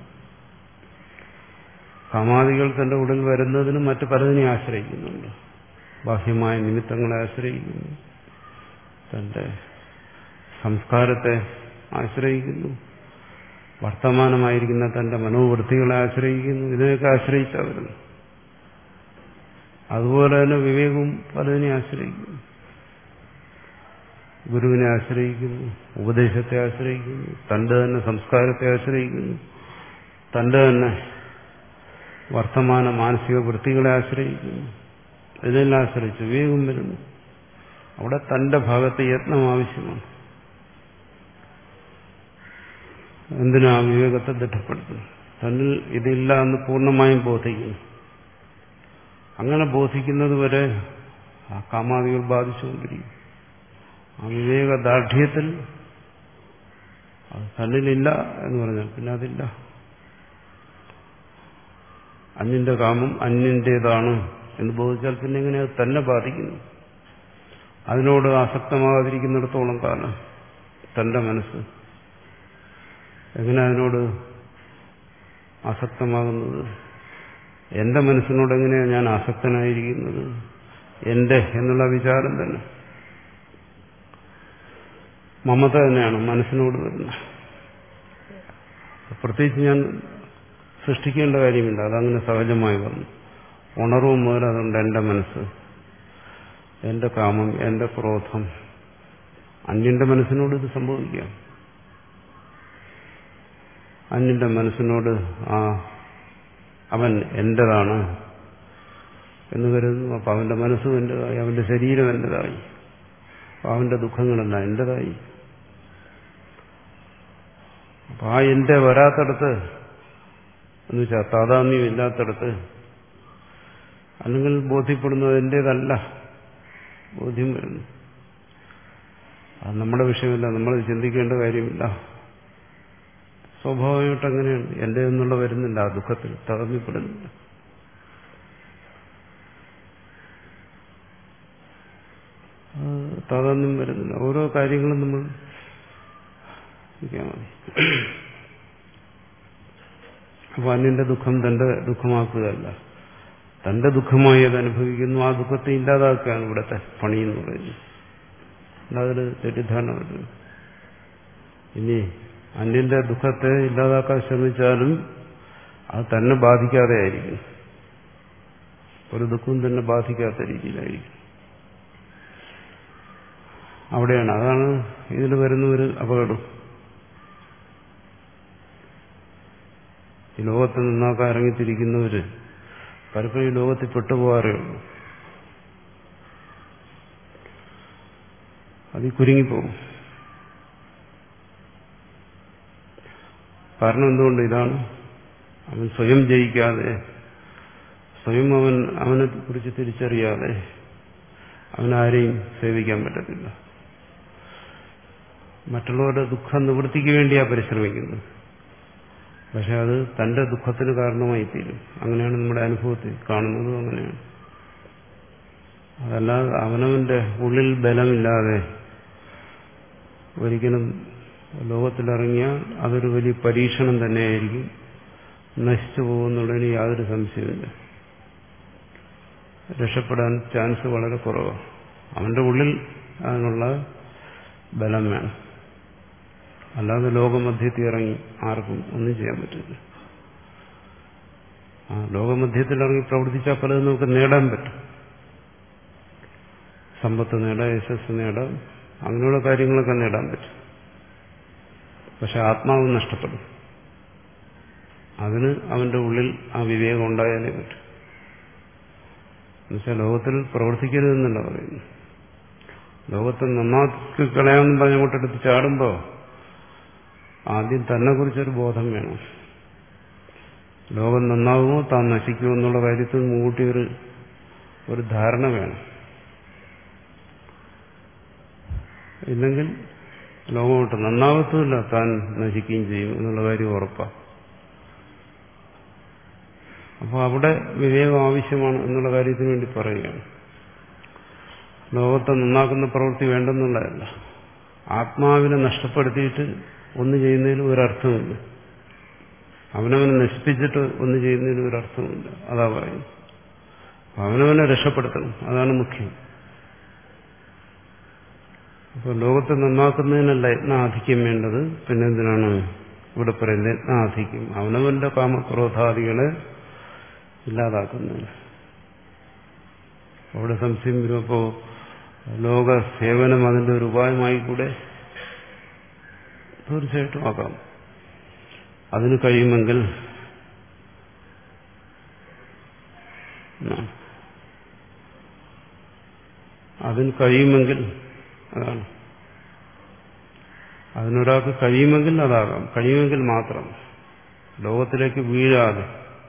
കാമാദികൾ തന്റെ ഉള്ളിൽ വരുന്നതിന് മറ്റു പലതിനെ ആശ്രയിക്കുന്നുണ്ട്. ബാഹ്യമായ നിമിത്തങ്ങളെ ആശ്രയിക്കുന്നു, തന്റെ സംസ്കാരത്തെ ആശ്രയിക്കുന്നു, വർത്തമാനമായിരിക്കുന്ന തന്റെ മനോവൃത്തികളെ ആശ്രയിക്കുന്നു. ഇതിനെയൊക്കെ ആശ്രയിച്ചാണ് വരുന്നു. അതുപോലെ തന്നെ വിവേകവും പലതിനെ ആശ്രയിക്കുന്നു. ഗുരുവിനെ ആശ്രയിക്കുന്നു, ഉപദേശത്തെ ആശ്രയിക്കുന്നു, തന്റെ തന്നെ സംസ്കാരത്തെ ആശ്രയിക്കുന്നു, തന്റെ തന്നെ വർത്തമാന മാനസിക വൃത്തികളെ ആശ്രയിക്കുന്നു. ഇതിനെല്ലാം ആശ്രയിച്ച് വിവേകം വരുന്നു. അവിടെ തന്റെ ഭാഗത്ത് യത്നം ആവശ്യമാണ്. എന്തിനാ വിവേകത്തെ ദൃഢപ്പെടുത്തുന്നു? തന്നിൽ ഇതില്ല എന്ന് പൂർണ്ണമായും ബോധിക്കുന്നു. അങ്ങനെ ബോധിക്കുന്നത് വരെ ആ കാമാദികൾ ബാധിച്ചുകൊണ്ടിരിക്കും. ആ വിവേകദാർഢ്യത്തിൽ അത് തന്നിലില്ല എന്ന് പറഞ്ഞാൽ പിന്നെ അതില്ല. അന്യന്റെ കാമം അന്യന്റേതാണ് എന്ന് ബോധിച്ചാൽ പിന്നെ എങ്ങനെ അത് തന്നെ ബാധിക്കുന്നു? അതിനോട് ആസക്തമാകാതിരിക്കുന്നിടത്തോളം കാലം തന്റെ മനസ്സ് എങ്ങനെ അതിനോട് ആസക്തമാകുന്നത്? എന്റെ മനസ്സിനോട് എങ്ങനെയാണ് ഞാൻ ആസക്തനായിരിക്കുന്നത്? എന്റെ എന്നുള്ള വിചാരം തന്നെ, മമത തന്നെയാണ് മനസ്സിനോട് വരുന്നത്. പ്രത്യേകിച്ച് ഞാൻ സൃഷ്ടിക്കേണ്ട കാര്യമില്ല, അതങ്ങനെ സഹജമായി വന്നു. ഉണർവ് മുതൽ അതുകൊണ്ട് എന്റെ മനസ്സ്, എന്റെ കാമം, എന്റെ ക്രോധം, അന്യന്റെ മനസ്സിനോട് ഇത് സംഭവിക്കാം. അന്യന്റെ മനസ്സിനോട് ആ അവൻ എന്റേതാണ് എന്ന് കരുതുന്നു. അപ്പൊ അവന്റെ മനസ്സും എന്റേതായി, അവന്റെ ശരീരം എന്റേതായി, അവന്റെ ദുഃഖങ്ങളെല്ലാം എന്റേതായി. അപ്പൊ ആ എന്റെ വരാത്തടത്ത് എന്ന് വെച്ചാൽ താതാത്മ്യം ഇല്ലാത്തടത്ത്, അല്ലെങ്കിൽ ബോധ്യപ്പെടുന്നത് എന്റേതല്ല ബോധ്യം വരുന്നു. അത് നമ്മുടെ വിഷയമല്ല, നമ്മൾ ചിന്തിക്കേണ്ട കാര്യമില്ല. സ്വാഭാവികമായിട്ട് അങ്ങനെയാണ്. എന്റെ എന്നുള്ള വരുന്നില്ല, ആ ദുഃഖത്തിൽ താതാത്മ്യപ്പെടുന്നില്ല. താതാത്മ്യം വരുന്നില്ല. ഓരോ കാര്യങ്ങളും നമ്മൾ മതി. അപ്പൊ അന്യന്റെ ദുഃഖം തന്റെ ദുഃഖമാക്കുകയല്ല, തന്റെ ദുഃഖമായി അത് അനുഭവിക്കുന്നു. ആ ദുഃഖത്തെ ഇല്ലാതാക്കുകയാണ് ഇവിടുത്തെ പണി എന്ന് പറയുന്നത്. അതൊരു തെറ്റിദ്ധാരണ വരുന്നു. ഇനി അന്യന്റെ ദുഃഖത്തെ ഇല്ലാതാക്കാൻ ശ്രമിച്ചാലും അത് തന്നെ ബാധിക്കാതെ ആയിരിക്കും. ഒരു ദുഃഖവും തന്നെ ബാധിക്കാത്ത രീതിയിലായിരിക്കും. അവിടെയാണ്. അതാണ് ഇതിൽ വരുന്ന ഒരു അപകടം. ഈ ലോകത്ത് നന്നാക്കാൻ ഇറങ്ങിത്തിരിക്കുന്നവര് പലപ്പോഴും ഈ ലോകത്തിൽ പെട്ടുപോകാറേ ഉള്ളൂ. അത് കുരുങ്ങിപ്പോകും. കാരണം എന്തുകൊണ്ട്? ഇതാണ്, അവൻ സ്വയം ജയിക്കാതെ, സ്വയം അവൻ അവനെ കുറിച്ച് തിരിച്ചറിയാതെ അവനാരെയും സേവിക്കാൻ പറ്റത്തില്ല. മറ്റുള്ളവരുടെ ദുഃഖം നിവൃത്തിക്ക് വേണ്ടിയാ പരിശ്രമിക്കുന്നത്. പക്ഷെ അത് തന്റെ ദുഃഖത്തിന് കാരണമായി തീരും. അങ്ങനെയാണ് നമ്മുടെ അനുഭവത്തിൽ കാണുന്നതും അങ്ങനെയാണ്. അതല്ലാതെ അവനവന്റെ ഉള്ളിൽ ബലമില്ലാതെ ഒരിക്കലും ലോകത്തിലിറങ്ങിയാൽ അതൊരു വലിയ പരീക്ഷണം തന്നെയായിരിക്കും. നശിച്ചു പോകുന്നുള്ളതിന് യാതൊരു സംശയമില്ല. രക്ഷപ്പെടാൻ ചാൻസ് വളരെ കുറവാണ്. അവന്റെ ഉള്ളിൽ അതിനുള്ള ബലം വേണം. അല്ലാതെ ലോകമധ്യത്തിൽ ഇറങ്ങി ആർക്കും ഒന്നും ചെയ്യാൻ പറ്റില്ല. ആ ലോകമധ്യത്തിലിറങ്ങി പ്രവർത്തിച്ചാൽ പലതും നമുക്ക് നേടാൻ പറ്റും. സമ്പത്ത് നേടാം, യശസ് നേടാം, അങ്ങനെയുള്ള കാര്യങ്ങളൊക്കെ നേടാൻ പറ്റും. പക്ഷെ ആത്മാവ് നഷ്ടപ്പെടും. അതിന് അവന്റെ ഉള്ളിൽ ആ വിവേകം ഉണ്ടായാലേ പറ്റും. എന്നുവെച്ചാൽ ലോകത്തിൽ പ്രവർത്തിക്കരുതെന്നല്ല പറയുന്നു. ലോകത്തെ നന്നാക്കി കളയാമെന്ന് പറഞ്ഞങ്ങോട്ടെടുത്ത് ചാടുമ്പോൾ ആദ്യം തന്നെ കുറിച്ചൊരു ബോധം വേണം. ലോകം നന്നാകുമോ താൻ നശിക്കുമോ എന്നുള്ള കാര്യത്തിൽ മുൻകൂട്ടി ഒരു ഒരു ധാരണ വേണം. ഇല്ലെങ്കിൽ ലോകമോട്ട് നന്നാകത്തുമില്ല, താൻ നശിക്കുകയും ചെയ്യും എന്നുള്ള കാര്യം ഉറപ്പാണ്. അപ്പോൾ അവിടെ വിവേകം ആവശ്യമാണ് എന്നുള്ള കാര്യത്തിന് വേണ്ടി പറയുകയാണ്. ലോകത്തെ നന്നാക്കുന്ന പ്രവൃത്തി വേണ്ടെന്നുള്ളതല്ല. ആത്മാവിനെ നഷ്ടപ്പെടുത്തിയിട്ട് ഒന്ന് ചെയ്യുന്നതിന് ഒരർത്ഥമില്ല. അവനവനെ നശിപ്പിച്ചിട്ട് ഒന്ന് ചെയ്യുന്നതിന് ഒരർത്ഥമില്ല. അതാ പറയുന്നത്. അവനവനെ രക്ഷപ്പെടുത്തണം, അതാണ് മുഖ്യം. അപ്പോൾ ലോകത്തെ നന്നാക്കുന്നതിനല്ല യത്നാധിക്യം വേണ്ടത്. പിന്നെ എന്തിനാണ് ഇവിടെ പറയുന്നത്? യത്നാധിക്യം അവനവന്റെ കാമക്രോധാദികളെ ഇല്ലാതാക്കുന്നതിന്. അവിടെ സംശയം വരുമ്പോ ലോക സേവനം അതിന്റെ ഒരു ഉപായമായി കൂടെ തീർച്ചയായിട്ടും ആക്കാം. അതിന് കഴിയുമെങ്കിൽ അതിന് കഴിയുമെങ്കിൽ അതാണ്. അതിനൊരാൾക്ക് കഴിയുമെങ്കിൽ അതാകാം. കഴിയുമെങ്കിൽ മാത്രം ലോകത്തിലേക്ക് വീഴാതെ.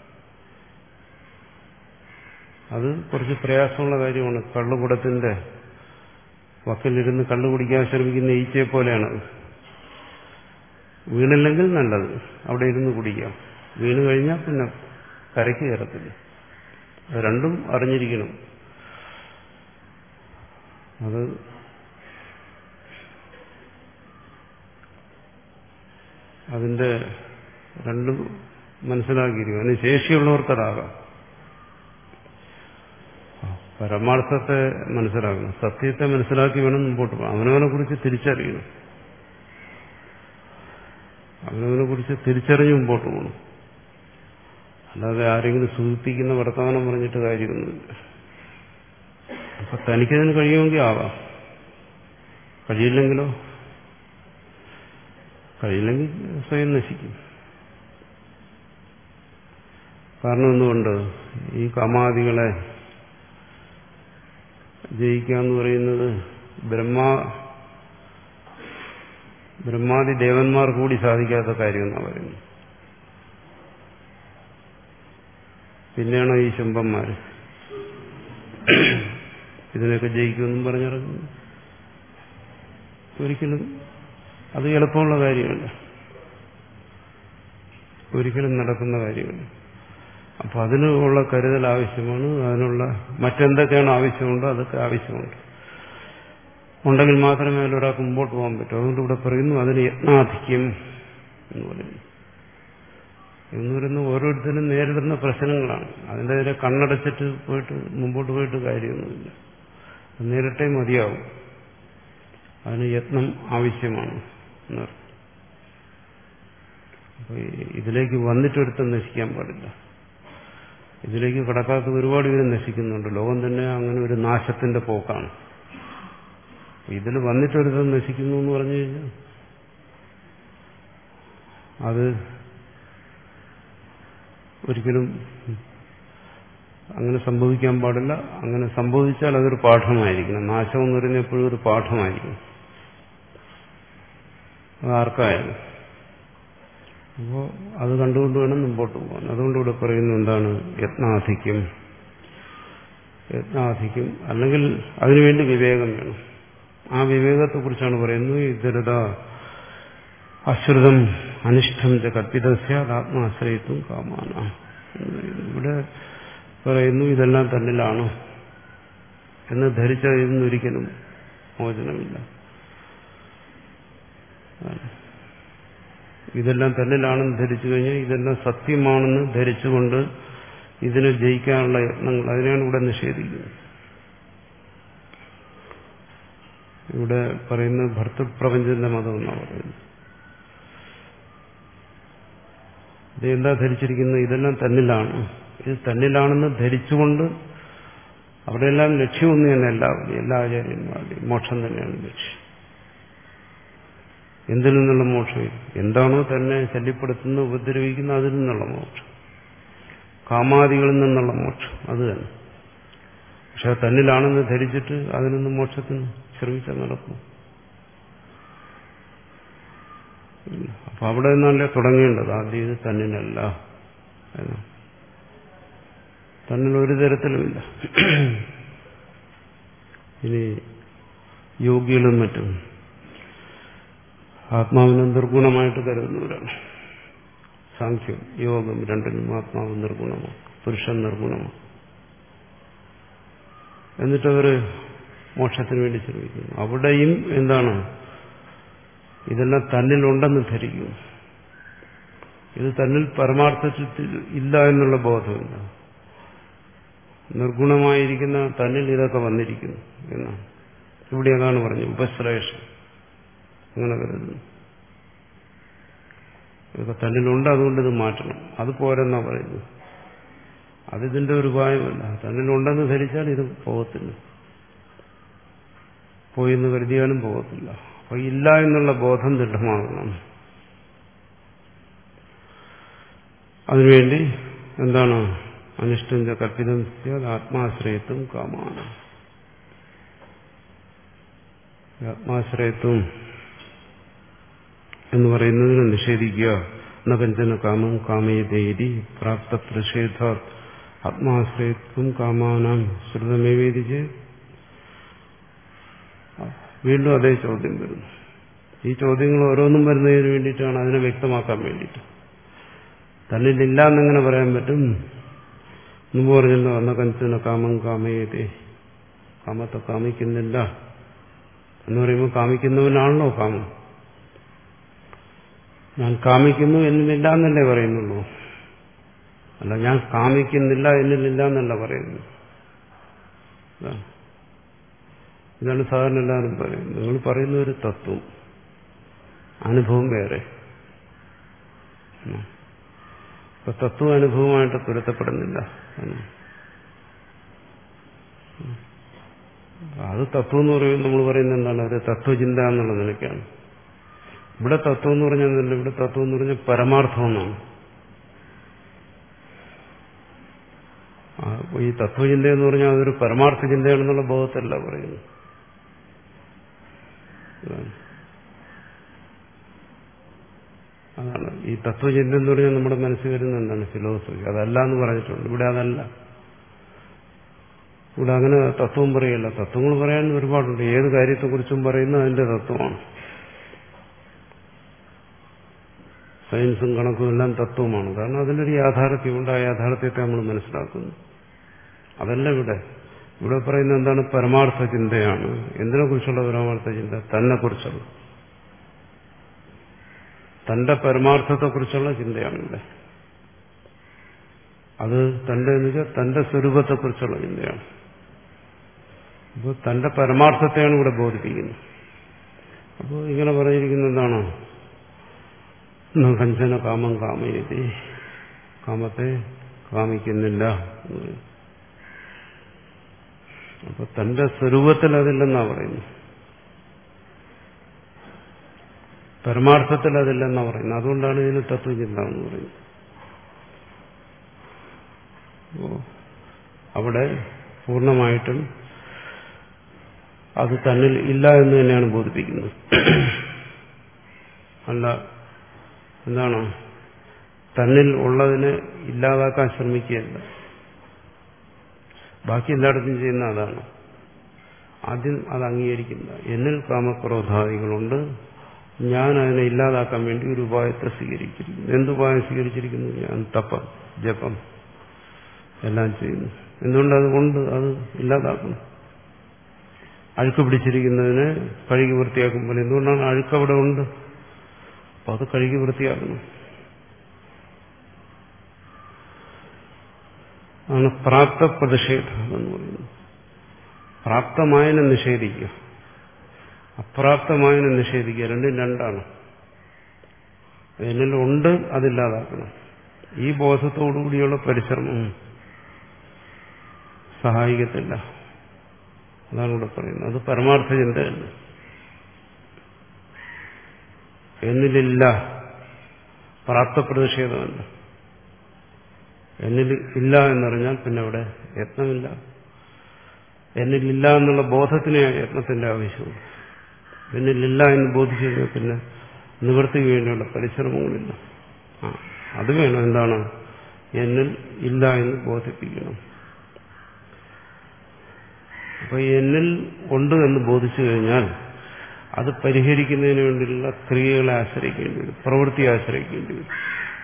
അത് കുറച്ച് പ്രയാസമുള്ള കാര്യമാണ്. കള്ളുകുടത്തിന്റെ വക്കിലിരുന്ന് കള്ളു കുടിക്കാൻ ശ്രമിക്കുന്ന ഈച്ചയെ പോലെയാണ്. വീണില്ലെങ്കിൽ നല്ലത്, അവിടെ ഇരുന്ന് കുടിക്കാം. വീണ് കഴിഞ്ഞാൽ പിന്നെ കരയ്ക്ക് കയറത്തില്ല. അത് രണ്ടും അറിഞ്ഞിരിക്കണം. അത് അതിന്റെ രണ്ടും മനസ്സിലാക്കിയിരിക്കും. അതിന് ശേഷിയുള്ളവർക്കതാകാം. പരമാർത്ഥത്തെ മനസ്സിലാക്കണം, സത്യത്തെ മനസ്സിലാക്കി വേണം മുമ്പോട്ട് പോകാം. അവനവനെ കുറിച്ച് തിരിച്ചറിയണം. അവനവനെ കുറിച്ച് തിരിച്ചറിഞ്ഞ് മുമ്പോട്ട് പോകണം. അല്ലാതെ ആരെങ്കിലും സൂചിപ്പിക്കുന്ന വർത്തമാനം പറഞ്ഞിട്ട് കാര്യമൊന്നുമില്ല. അപ്പൊ തനിക്കതിന് കഴിയുമെങ്കിൽ ആവാം. കഴിയില്ലെങ്കിലോ? കഴിയില്ലെങ്കിൽ സ്വയം നശിക്കും. കാരണം എന്തുകൊണ്ട്? ഈ കാമാദികളെ ജയിക്കുക എന്ന് പറയുന്നത് ബ്രഹ്മാ ബ്രഹ്മാദി ദേവന്മാർ കൂടി സാധിക്കാത്ത കാര്യമെന്നാണ് പറയുന്നത്. പിന്നെയാണോ ഈ ശുംഭന്മാര് ഇതിനൊക്കെ ജയിക്കുമെന്നും പറഞ്ഞിറങ്ങുന്നു? ഒരിക്കലും അത് എളുപ്പമുള്ള കാര്യമല്ല, ഒരിക്കലും നടക്കുന്ന കാര്യമല്ല. അപ്പൊ അതിനുള്ള കരുതൽ ആവശ്യമാണ്. അതിനുള്ള മറ്റെന്തൊക്കെയാണ് ആവശ്യമുണ്ടോ അതൊക്കെ ആവശ്യമുണ്ട്. ഉണ്ടെങ്കിൽ മാത്രമേ അതിലൊരാൾക്ക് മുമ്പോട്ട് പോകാൻ പറ്റൂ. അതുകൊണ്ട് ഇവിടെ പറയുന്നു അതിന് യത്നാധിക്യം എന്ന് പറയുന്നു. എന്ന് പറയുന്നത് ഓരോരുത്തരും നേരിടുന്ന പ്രശ്നങ്ങളാണ്. അതിൻ്റെ നേരെ കണ്ണടച്ചിട്ട് പോയിട്ട് മുമ്പോട്ട് പോയിട്ട് കാര്യമൊന്നുമില്ല. നേരിട്ടേ മതിയാവും. അതിന് യത്നം ആവശ്യമാണ് എന്നർത്ഥം. അപ്പൊ ഇതിലേക്ക് വന്നിട്ടൊരുത്തം നശിക്കാൻ പാടില്ല. ഇതിലേക്ക് കടക്കാത്ത ഒരുപാട് പേര് നശിക്കുന്നുണ്ട്. ലോകം തന്നെ അങ്ങനെ ഒരു നാശത്തിന്റെ പോക്കാണ്. ഇതിൽ വന്നിട്ടൊരുതം നശിക്കുന്നു എന്ന് പറഞ്ഞു കഴിഞ്ഞാൽ അത് ഒരിക്കലും അങ്ങനെ സംഭവിക്കാൻ പാടില്ല. അങ്ങനെ സംഭവിച്ചാൽ അതൊരു പാഠമായിരിക്കണം. നാശം എന്ന് പറയുന്നത് എപ്പോഴും ഒരു പാഠമായിരിക്കും, അതാർക്കായാലും. അപ്പോൾ അത് കണ്ടുകൊണ്ട് വേണം മുമ്പോട്ട് പോകാൻ. അതുകൊണ്ട് ഇവിടെ പറയുന്നത് എന്താണ്? യത്നാധിക്യം. യത്നാധിക്യം അല്ലെങ്കിൽ അതിനുവേണ്ടി വിവേകം വേണം. ആ വിവേകത്തെക്കുറിച്ചാണ് പറയുന്നത്. ഇതരത അശ്രുതം അനിഷ്ടം ച കൽപ്പിതസ്യ ആത്മാശ്രയിത്വം കാമാന. ഇവിടെ പറയുന്നു ഇതെല്ലാം തന്നിലാണ് എന്ന് ധരിച്ചാൽ ഇതിന് ഒരിക്കലും മോചനമില്ല. ഇതെല്ലാം തന്നിലാണെന്ന് ധരിച്ചു കഴിഞ്ഞാൽ ഇതെല്ലാം സത്യമാണെന്ന് ധരിച്ചുകൊണ്ട് ഇതിനെ ജയിക്കാനുള്ള യത്നങ്ങൾ, അതിനെയാണ് ഇവിടെ നിഷേധിക്കുന്നത്. ഇവിടെ പറയുന്നത് ഭർത്തൃപ്രപഞ്ചന്റെ മതം എന്നാണ് പറയുന്നത്. ഇത് എന്താ ധരിച്ചിരിക്കുന്നത്? ഇതെല്ലാം തന്നിലാണ്. ഇത് തന്നിലാണെന്ന് ധരിച്ചുകൊണ്ട് അവിടെയെല്ലാം ലക്ഷ്യമൊന്നും തന്നെ എല്ലാവരും എല്ലാ ആചാര്യന്മാരുടെയും മോക്ഷം തന്നെയാണ് ലക്ഷ്യം. എന്തിൽ നിന്നുള്ള മോക്ഷം? എന്താണോ തന്നെ ശല്യപ്പെടുത്തുന്ന ഉപദ്രവിക്കുന്ന അതിൽ നിന്നുള്ള മോക്ഷം, കാമാദികളിൽ നിന്നുള്ള മോക്ഷം, അത് തന്നെ. പക്ഷെ അത് തന്നിലാണെന്ന് ധരിച്ചിട്ട് അതിൽ നിന്ന് മോക്ഷത്തിന് ശ്രമിച്ചാൽ നടക്കും. അപ്പൊ അവിടെ നിന്നല്ലേ തുടങ്ങേണ്ടത്. ആദ്യം ഇത് തന്നിലല്ല എന്ന്. തന്നിൽ ഒരു തരത്തിലുമില്ല. ഇനി യോഗികളും മറ്റും ആത്മാവിനെ നിർഗുണമായിട്ട് കരുതുന്നവരാണ്. സാഖ്യം യോഗം രണ്ടിനും ആത്മാവ് നിർഗുണമാണ്, പുരുഷൻ നിർഗുണമാണ്. എന്നിട്ടവര് മോക്ഷത്തിന് വേണ്ടി ശ്രമിക്കുന്നു. അവിടെയും എന്താണ്? ഇതെല്ലാം തന്നിലുണ്ടെന്ന് ധരിക്കും. ഇത് തന്നിൽ പരമാർത്ഥത്തിൽ ഇല്ല എന്നുള്ള ബോധമില്ല. നിർഗുണമായിരിക്കുന്ന തന്നിൽ ഇതൊക്കെ വന്നിരിക്കുന്നു എന്നാണ്. ഇവിടെ അതാണ് പറഞ്ഞു ഉപശ്ലേഷം. അങ്ങനെ കരുതുന്നു. ഇതൊക്കെ തന്നിലുണ്ട്, അതുകൊണ്ട് ഇത് മാറ്റണം. അത് പോരെന്നാ പറയുന്നത്. അതിതിന്റെ ഒരു ഉപായമല്ല. തന്നിലുണ്ടെന്ന് ധരിച്ചാൽ ഇത് പോകത്തില്ല, പോയെന്ന് കരുതിയാലും പോകത്തില്ല. അപ്പൊ ഇല്ല എന്നുള്ള ബോധം ദൃഢമാകണം. അതിനുവേണ്ടി എന്താണ്? അനിഷ്ടം കൽപ്പിതം ആത്മാശ്രയത്വം കാമാണ്. ആത്മാശ്രയത്വം എന്ന് പറയുന്നതിനെ നിഷേധിക്കുക. നകഞ്ചന കാമം കാമയതേരി പ്രാപ്ത പ്രതിഷേധ ആത്മാശ്രയത്വം കാമാനം ശ്രുതമേവേദിച്ച്. വീണ്ടും അതേ ചോദ്യം വരുന്നു. ഈ ചോദ്യങ്ങൾ ഓരോന്നും വരുന്നതിന് വേണ്ടിയിട്ടാണ്, അതിനെ വ്യക്തമാക്കാൻ വേണ്ടിയിട്ട്. തന്നിലില്ല എന്നെങ്ങനെ പറയാൻ പറ്റും? മുമ്പ് പറഞ്ഞല്ലോ, അന്ന കഞ്ചന കാമം കാമയതേ, കാമത്തെ കാമിക്കുന്നില്ല എന്ന് പറയുമ്പോൾ കാമിക്കുന്നവനാണല്ലോ കാമം. ഞാൻ കാമിക്കുന്നു എന്നിലില്ല എന്നല്ലേ പറയുന്നുള്ളൂ. അല്ല, ഞാൻ കാമിക്കുന്നില്ല എന്നിലില്ല എന്നല്ല പറയുന്നു. ഇതാണ് സാധാരണ എല്ലാവരും പറയുന്നത്. നിങ്ങൾ പറയുന്ന ഒരു തത്വം, അനുഭവം വേറെ. ഇപ്പൊ തത്വം അനുഭവമായിട്ട് പൊരുത്തപ്പെടുന്നില്ല. അത് തത്വം എന്ന് പറയുമ്പോൾ നമ്മൾ പറയുന്നത് എന്താണ്? അത് തത്വചിന്ത എന്നുള്ള നിലയ്ക്കാണ്. ഇവിടെ തത്വം എന്ന് പറഞ്ഞാൽ ഇവിടെ തത്വം എന്ന് പറഞ്ഞാൽ പരമാർത്ഥം എന്നാണ്. ഈ തത്വചിന്ത എന്ന് പറഞ്ഞാൽ അതൊരു പരമാർത്ഥ ചിന്തയാണെന്നുള്ള ബോധത്തല്ല പറയുന്നു. അതാണ് ഈ തത്വചിന്ത എന്ന് പറഞ്ഞാൽ നമ്മുടെ മനസ്സിൽ വരുന്ന എന്താണ്? ഫിലോസഫി. അതല്ല എന്ന് പറഞ്ഞിട്ടുണ്ട്. ഇവിടെ അതല്ല. ഇവിടെ അങ്ങനെ തത്വം പറയല്ല. തത്വങ്ങൾ പറയാൻ ഒരുപാടുണ്ട്. ഏത് കാര്യത്തെക്കുറിച്ചും പറയുന്നത് അതിന്റെ തത്വമാണ്. സയൻസും കണക്കും എല്ലാം തത്വമാണ്. കാരണം അതിലൊരു യാഥാർത്ഥ്യമുണ്ട്. ആ യാഥാർത്ഥ്യത്തെ നമ്മൾ മനസ്സിലാക്കുന്നു. അതല്ല ഇവിടെ. ഇവിടെ പറയുന്നത് എന്താണ്? പരമാർത്ഥ ചിന്തയാണ്. എന്തിനെ കുറിച്ചുള്ള പരമാർത്ഥ ചിന്ത? തന്നെ കുറിച്ചുള്ള, തന്റെ പരമാർത്ഥത്തെക്കുറിച്ചുള്ള ചിന്തയാണ് ഇവിടെ. അത് തന്റെ എന്ന് വെച്ചാൽ തന്റെ സ്വരൂപത്തെക്കുറിച്ചുള്ള ചിന്തയാണ്. അപ്പോൾ തന്റെ പരമാർത്ഥത്തെയാണ് ഇവിടെ ബോധിപ്പിക്കുന്നത്. അപ്പോൾ ഇങ്ങനെ പറഞ്ഞിരിക്കുന്നത് എന്താണ്? കഞ്ചന കാമം കാമയതി, കാമത്തെ കാമിക്കുന്നില്ല. അപ്പൊ തന്റെ സ്വരൂപത്തിൽ അതില്ലെന്നാ പറയുന്നു. പരമാർത്ഥത്തിൽ അതില്ലെന്നാണ് പറയുന്നത്. അതുകൊണ്ടാണ് ഇതിന് തത്വചിന്ത എന്ന് പറയുന്നത്. അവിടെ പൂർണ്ണമായിട്ടും അത് തന്നിൽ ഇല്ല എന്ന് തന്നെയാണ് ബോധിപ്പിക്കുന്നത്. അല്ല എന്താണ് തന്നിൽ ഉള്ളതിനെ ഇല്ലാതാക്കാൻ ശ്രമിക്കുകയല്ല. ബാക്കി എല്ലായിടത്തും ചെയ്യുന്ന അതാണ്. ആദ്യം അത് അംഗീകരിക്കില്ല. എന്നിൽ കാമക്രോധാദികളുണ്ട്, ഞാൻ അതിനെ ഇല്ലാതാക്കാൻ വേണ്ടി ഒരു ഉപായത്തെ സ്വീകരിച്ചിരിക്കുന്നു. എന്തുപായം സ്വീകരിച്ചിരിക്കുന്നു? ഞാൻ തപം, ജപം എല്ലാം ചെയ്യുന്നു. എന്തുകൊണ്ട് അതുകൊണ്ട് അത് ഇല്ലാതാക്കണം? അഴുക്ക് പിടിച്ചിരിക്കുന്നതിന് കഴുകി വൃത്തിയാക്കുമ്പോൾ എന്തുകൊണ്ടാണ് അഴുക്ക് അവിടെ ഉണ്ട്? അപ്പൊ അത് കഴുകി വൃത്തിയാക്കണം. ആണ് പ്രാപ്ത പ്രതിഷേധം എന്ന് പറയുന്നത്. പ്രാപ്തമായതിനെ നിഷേധിക്കുക, അപ്രാപ്തമായതിനെ നിഷേധിക്കുക, രണ്ടും രണ്ടാണ്. എന്നിൽ ഉണ്ട്, അതില്ലാതാക്കണം. ഈ ബോധത്തോടുകൂടിയുള്ള പരിശ്രമം സഹായിക്കത്തില്ല. അതാണ് ഇവിടെ പറയുന്നത്. അത് പരമാർത്ഥ ചിന്തയല്ല. എന്നിലില്ല പ്രാപ്ത പ്രതിഷേധമല്ല. എന്നിൽ ഇല്ല എന്നറിഞ്ഞാൽ പിന്നെ അവിടെ യത്നമില്ല. എന്നിലില്ല എന്നുള്ള ബോധത്തിന് യത്നത്തിന്റെ ആവശ്യമുണ്ട്. എന്നിലില്ല എന്ന് ബോധിച്ചു കഴിഞ്ഞാൽ പിന്നെ നിവൃത്തിക്ക് വേണ്ടിയുള്ള പരിശ്രമങ്ങളില്ല. ആ അത് വേണം. എന്താണ്? എന്നിൽ ഇല്ല എന്ന് ബോധിപ്പിക്കണം. അപ്പൊ എന്നിൽ ഉണ്ട് എന്ന് ബോധിച്ചു കഴിഞ്ഞാൽ അത് പരിഹരിക്കുന്നതിന് വേണ്ടിയുള്ള ക്രിയകളെ ആശ്രയിക്കേണ്ടി വരും, പ്രവൃത്തിയെ ആശ്രയിക്കേണ്ടി വരും.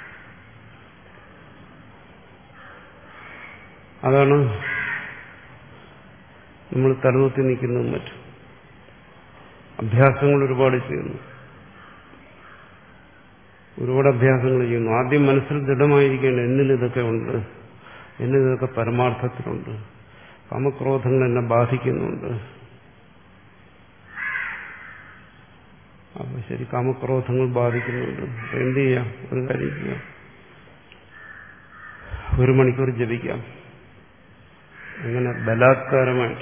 അതാണ് നമ്മൾ തലകുത്തി നിൽക്കുന്നതും മറ്റും. അഭ്യാസങ്ങൾ ഒരുപാട് ചെയ്യുന്നു, ഒരുപാട് അഭ്യാസങ്ങൾ ചെയ്യുന്നു. ആദ്യം മനസ്സിൽ ദൃഢമായിരിക്കേണ്ട എന്നിൽ ഇതൊക്കെ ഉണ്ട്, എന്നിൽ ഇതൊക്കെ പരമാർത്ഥത്തിലുണ്ട്, കാമക്രോധങ്ങൾ എന്നെ ബാധിക്കുന്നുണ്ട്. അപ്പൊ ശരി, കാമക്രോധങ്ങൾ ബാധിക്കുന്നുണ്ട്, എന്ത് ചെയ്യാം? ഒരു കാര്യം ചെയ്യാം, ഒരു മണിക്കൂർ ജപിക്കാം. അങ്ങനെ ബലാത്കാരമായിട്ട്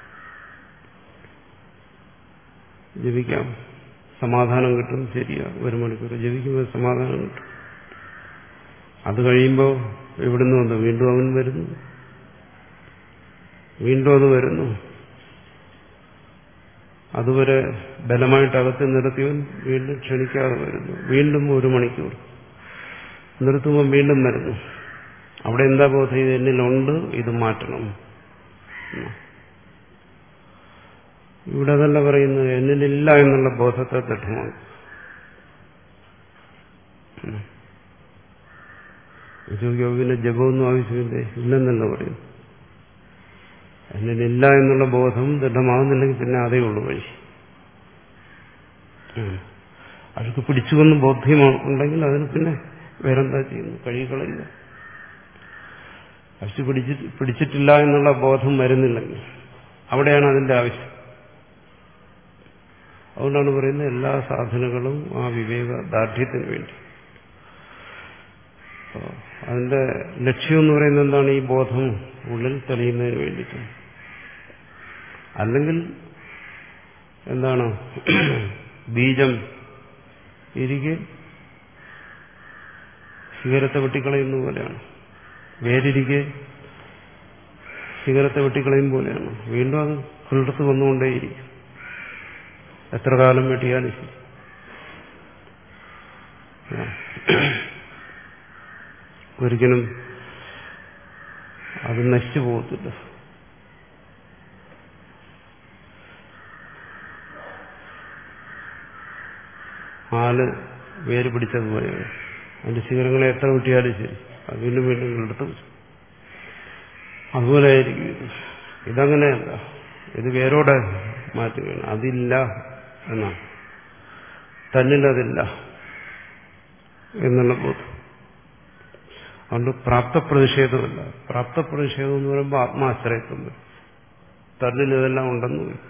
ജപിക്കാം, സമാധാനം കിട്ടും. ശരിയാ, ഒരു മണിക്കൂർ ജപിക്കുമ്പോൾ സമാധാനം കിട്ടും. അത് കഴിയുമ്പോൾ എവിടുന്ന് വന്നു? വീണ്ടും അവൻ വരുന്നു, വീണ്ടും അത് വരുന്നു. അതുവരെ ബലമായിട്ട് അകത്ത് നിർത്തിയവൻ വീണ്ടും ക്ഷണിക്കാതെ വരുന്നു. വീണ്ടും ഒരു മണിക്കൂർ നിർത്തുമ്പോൾ വീണ്ടും വരുന്നു. അവിടെ എന്താ ബോധം? ഇത് എന്നിലുണ്ട്, ഇത് മാറ്റണം. ഇവിടെ അതല്ല പറയുന്നത്, എന്നിലില്ല എന്നുള്ള ബോധത്തെ ദൃഢമാണ്. പിന്നെ ജപമൊന്നും ആവശ്യമില്ലേ? ഇല്ലെന്നല്ല പറയുന്നു. എന്നിലില്ല എന്നുള്ള ബോധം ദൃഢമാകുന്നില്ലെങ്കിൽ പിന്നെ അതേ ഉള്ളൂ വഴി. അഴുക്ക് പിടിച്ചുവെന്ന് ബോധ്യമുണ്ടെങ്കിൽ അതിന് പിന്നെ വേറെന്താ ചെയ്യുന്നു? കഴികളയില്ല. അഴുക്ക് പിടിച്ച് പിടിച്ചിട്ടില്ല എന്നുള്ള ബോധം വരുന്നില്ലെങ്കിൽ അവിടെയാണ് അതിന്റെ ആവശ്യം. അതുകൊണ്ടാണ് പറയുന്നത് എല്ലാ സാധനങ്ങളും ആ വിവേക ദാർഢ്യത്തിന് വേണ്ടി. അതിന്റെ ലക്ഷ്യം എന്ന് പറയുന്നത് എന്താണ്? ഈ ബോധം ഉള്ളിൽ തെളിയുന്നതിന് വേണ്ടിയിട്ട്. അല്ലെങ്കിൽ എന്താണ്? ബീജം ഇരിക്കെ സിഗരത്തെ വെട്ടിക്കളയുന്ന പോലെയാണ്, വേരിരിക്കെ സിഗരത്തെ വെട്ടിക്കളയും പോലെയാണ്. വീണ്ടും അത് കിളിർത്ത് വന്നുകൊണ്ടേയിരിക്കും, എത്ര കാലം വെട്ടിയാലും ശരി. ഒരിക്കലും അത് നശിച്ചു പോകത്തില്ല. ആല് വേര് പിടിച്ചതുപോലെയാണ്. അതിന്റെ ശിഖരങ്ങളെ എത്ര വെട്ടിയാലും ശരി, അത് വീണ്ടും വീണ്ടും കിളിർത്ത് അതുപോലെ ആയിരിക്കും ഇത്. ഇതങ്ങനെയല്ല, ഇത് വേരോടെ മാറ്റുകയാണ്. അതില്ല എന്നാണ്, തന്നിലതില്ല എന്നുള്ള ബോധം. അതുകൊണ്ട് പ്രാപ്തപ്രതിഷേധമല്ല. പ്രാപ്തപ്രതിഷേധം എന്ന് പറയുമ്പോൾ ആത്മാശ്രയത്വം വരും. തന്നിൽ ഇതെല്ലാം ഉണ്ടെന്ന് വരും.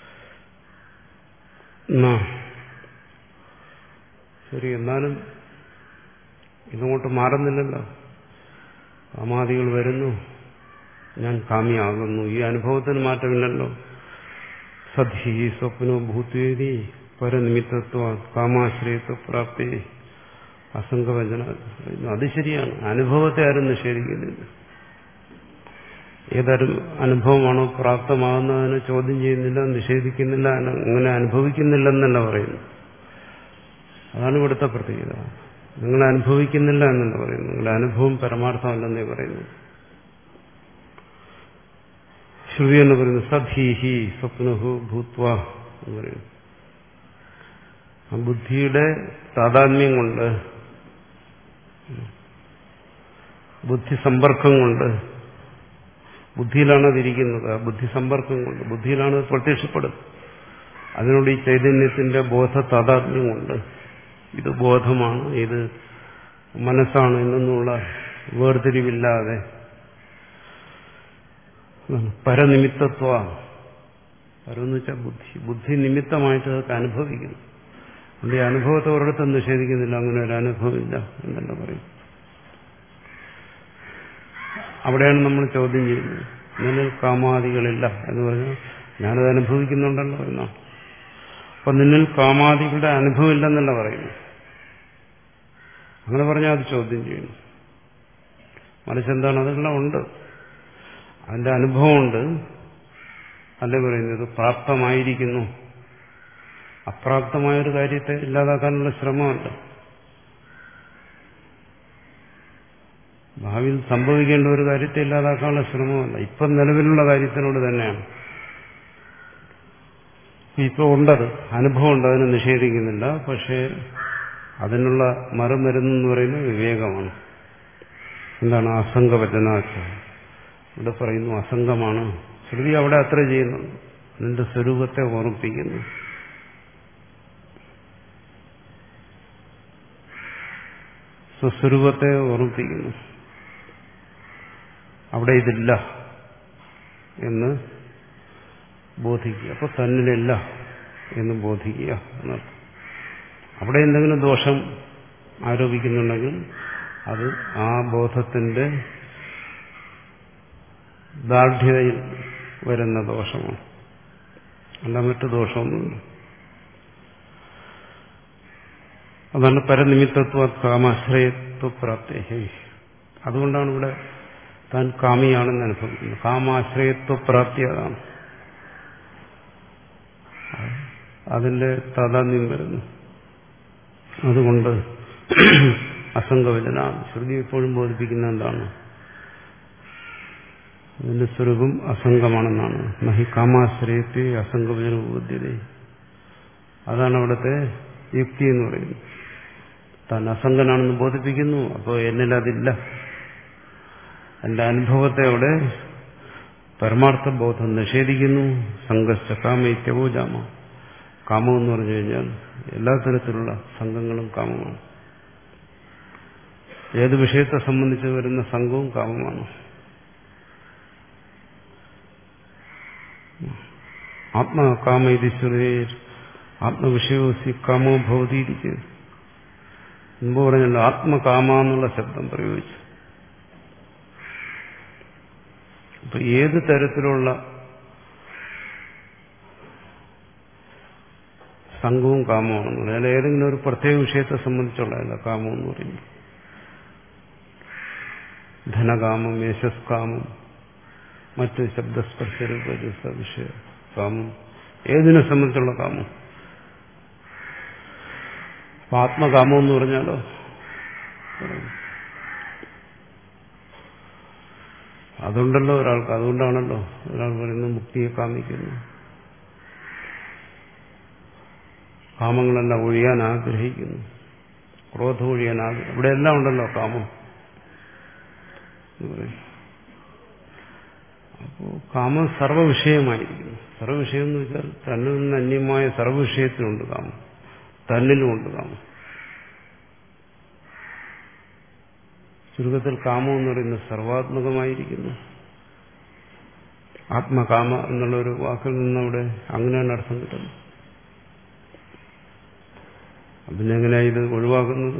ശരി, എന്നാലും ഇതങ്ങോട്ട് മാറുന്നില്ലല്ലോ. കാമാദികൾ വരുന്നു, ഞാൻ കാമിയാകുന്നു. ഈ അനുഭവത്തിന് മാറ്റമില്ലല്ലോ. സധി സ്വപ്നോ ഭൂത്വേദി പരനിമിത്തത്വ കാമാശ്രയത്വ പ്രാപ്തി അസംഗവചന. അത് ശരിയാണ്. അനുഭവത്തെ ആരും നിഷേധിക്കുന്നില്ല. ഏതൊരു അനുഭവമാണോ പ്രാപ്തമാകുന്നതിനെ ചോദ്യം ചെയ്യുന്നില്ല, നിഷേധിക്കുന്നില്ല, അങ്ങനെ അനുഭവിക്കുന്നില്ലെന്നല്ല പറയുന്നു. അതാണ് ഇവിടുത്തെ പ്രത്യേകത. നിങ്ങൾ അനുഭവിക്കുന്നില്ല എന്നല്ല പറയുന്നു, നിങ്ങളുടെ അനുഭവം പരമാർത്ഥമല്ലെന്നേ പറയുന്നു. ശ്രുതി എന്ന് പറയുന്നു സധീഹി സ്വപ്നഹു ഭൂത്വ എന്ന് പറയുന്നു. ആ ബുദ്ധിയുടെ താതാത്മ്യം കൊണ്ട്, ബുദ്ധി സമ്പർക്കം കൊണ്ട്, ബുദ്ധിയിലാണ് അതിരിക്കുന്നത്. ആ ബുദ്ധി സമ്പർക്കം കൊണ്ട്, ബുദ്ധിയിലാണ് അത് പ്രത്യക്ഷപ്പെടുന്നത്. അതിനോട് ഈ ചൈതന്യത്തിന്റെ ബോധ താതാത്മ്യം കൊണ്ട് ഇത് ബോധമാണ്, ഇത് മനസ്സാണ് എന്നൊന്നുള്ള വേർതിരിവില്ലാതെ പരനിമിത്തത്വ, പരമെന്ന് വെച്ചാൽ ബുദ്ധി, ബുദ്ധി നിമിത്തമായിട്ട് അതൊക്കെ അനുഭവിക്കുന്നു. അതുകൊണ്ട് ഈ അനുഭവത്തെ ഒരിടത്തും നിഷേധിക്കുന്നില്ല, അങ്ങനെ ഒരു അനുഭവമില്ല എന്നല്ല പറയും. അവിടെയാണ് നമ്മൾ ചോദ്യം ചെയ്യുന്നത്. നിന്നിൽ കാമാദികളില്ല എന്ന് പറഞ്ഞാൽ ഞാനത് അനുഭവിക്കുന്നുണ്ടല്ലോ എന്നാണ്. അപ്പൊ നിന്നിൽ കാമാദികളുടെ അനുഭവം ഇല്ലെന്നല്ല പറയുന്നു. അങ്ങനെ പറഞ്ഞാൽ അത് ചോദ്യം ചെയ്യുന്നു. മറിച്ച് എന്താണ്, അതെല്ലാം ഉണ്ട്, അതിന്റെ അനുഭവമുണ്ട്. അല്ലേ പറയുന്നത് പ്രാപ്തമായിരിക്കുന്നു. അപ്രാപ്തമായൊരു കാര്യത്തെ ഇല്ലാതാക്കാനുള്ള ശ്രമമല്ല, ഭാവിയിൽ സംഭവിക്കേണ്ട ഒരു കാര്യത്തെ ഇല്ലാതാക്കാനുള്ള ശ്രമമല്ല, ഇപ്പം നിലവിലുള്ള കാര്യത്തിനോട് തന്നെയാണ്. ഇപ്പോൾ ഉണ്ടത്, അനുഭവമുണ്ട്, അതിനെ നിഷേധിക്കുന്നില്ല. പക്ഷേ അതിനുള്ള മറുമരുന്നെന്ന് പറയുന്നത് വിവേകമാണ്. എന്താണ്? അസംഗവചനാച്ച. ഇവിടെ പറയുന്നു അസംഗമാണ്. ശ്രുതി അവിടെ അത്ര ചെയ്യുന്നു, നിന്റെ സ്വരൂപത്തെ ഓർമ്മിപ്പിക്കുന്നു. സ്വസ്വരൂപത്തെ ഓർമ്മിപ്പിക്കുന്നു. അവിടെ ഇതില്ല എന്ന് ബോധിക്കുക. അപ്പൊ തന്നിലില്ല എന്ന് ബോധിക്കുക എന്നർത്ഥം. അവിടെ എന്തെങ്കിലും ദോഷം ആരോപിക്കുന്നുണ്ടെങ്കിൽ അത് ആ ബോധത്തിന്റെ ദാർഢ്യതയിൽ വരുന്ന ദോഷമാണ്, അല്ല മറ്റു ദോഷമൊന്നുമില്ല. അതാണ് പരനിമിത്തത്വ കാമാശ്രയത്വ പ്രാപ്തി. അതുകൊണ്ടാണ് ഇവിടെ താൻ കാമിയാണെന്ന് അനുഭവിക്കുന്നത്. കാമാശ്രയത്വ പ്രാപ്തി അതാണ്, അതിന്റെ താതാത്മ്യം വരുന്നു. അതുകൊണ്ട് അസംഗവചന. ശ്രുതി എപ്പോഴും ബോധിപ്പിക്കുന്ന എന്താണ്? അതിന്റെ സ്വരൂപം അസംഗമാണെന്നാണ്. നഹി കാമാശ്രയത്തെ അസംഗവചന ബുദ്ധ്യത. അതാണ് അവിടുത്തെ യുക്തി എന്ന് പറയുന്നത്. താൻ അസംഗനാണെന്ന് ബോധിപ്പിക്കുന്നു, അപ്പോൾ എന്നിൽ അതില്ല. എന്റെ അനുഭവത്തെ അവിടെ പരമാർത്ഥ ബോധം നിഷേധിക്കുന്നു. സംഘർഷ കാമൈത്യവോ ജാമ. കാമം എന്ന് പറഞ്ഞു കഴിഞ്ഞാൽ എല്ലാ തരത്തിലുള്ള സംഘങ്ങളും കാമമാണ്. ഏത് വിഷയത്തെ സംബന്ധിച്ച് വരുന്ന സംഘവും കാമമാണ്. ആത്മകാമ ഇതിശ്വരേ ആത്മവിഷയോസി കാമോ ഭവതീരിച്ച് മുമ്പ് പറഞ്ഞല്ലോ, ആത്മകാമ എന്നുള്ള ശബ്ദം പ്രയോഗിച്ചു. അപ്പൊ ഏത് തരത്തിലുള്ള സംഘവും കാമമാണെന്ന് പറയാം. അല്ല ഏതെങ്കിലും ഒരു പ്രത്യേക വിഷയത്തെ സംബന്ധിച്ചുള്ളതല്ല കാമം എന്ന് പറയുന്നത്. ധനകാമം, യേശസ്കാമം, മറ്റ് ശബ്ദസ്പർശരൂപ വിഷയ കാമം, ഏതിനെ സംബന്ധിച്ചുള്ള കാമം. അപ്പൊ ആത്മകാമം എന്ന് പറഞ്ഞാലോ അതുണ്ടല്ലോ ഒരാൾക്ക്. അതുകൊണ്ടാണല്ലോ ഒരാൾ പറയുന്നത് മുക്തിയെ കാമിക്കുന്നു. കാമങ്ങളെല്ലാം ഒഴിയാൻ ആഗ്രഹിക്കുന്നു, ക്രോധം ഒഴിയാൻ ആഗ്രഹിക്കുന്നു. ഇവിടെ എല്ലാം ഉണ്ടല്ലോ കാമം എന്ന് പറയും. അപ്പോൾ കാമം സർവ്വവിഷയമായിരിക്കുന്നു. സർവ്വവിഷയം എന്ന് വെച്ചാൽ തന്നിൽ നിന്ന് അന്യമായ സർവ്വവിഷയത്തിലുണ്ട് കാമം, തന്നിലുമുണ്ട് കാമം. ചുരുക്കത്തിൽ കാമം എന്ന് പറയുന്നത് സർവാത്മകമായിരിക്കുന്നു. ആത്മകാമ എന്നുള്ളൊരു വാക്കിൽ നിന്നവിടെ അങ്ങനെയാണ് അർത്ഥം കിട്ടുന്നത്. അതിനെങ്ങനെയാണ് ഇത് ഒഴിവാക്കുന്നത്?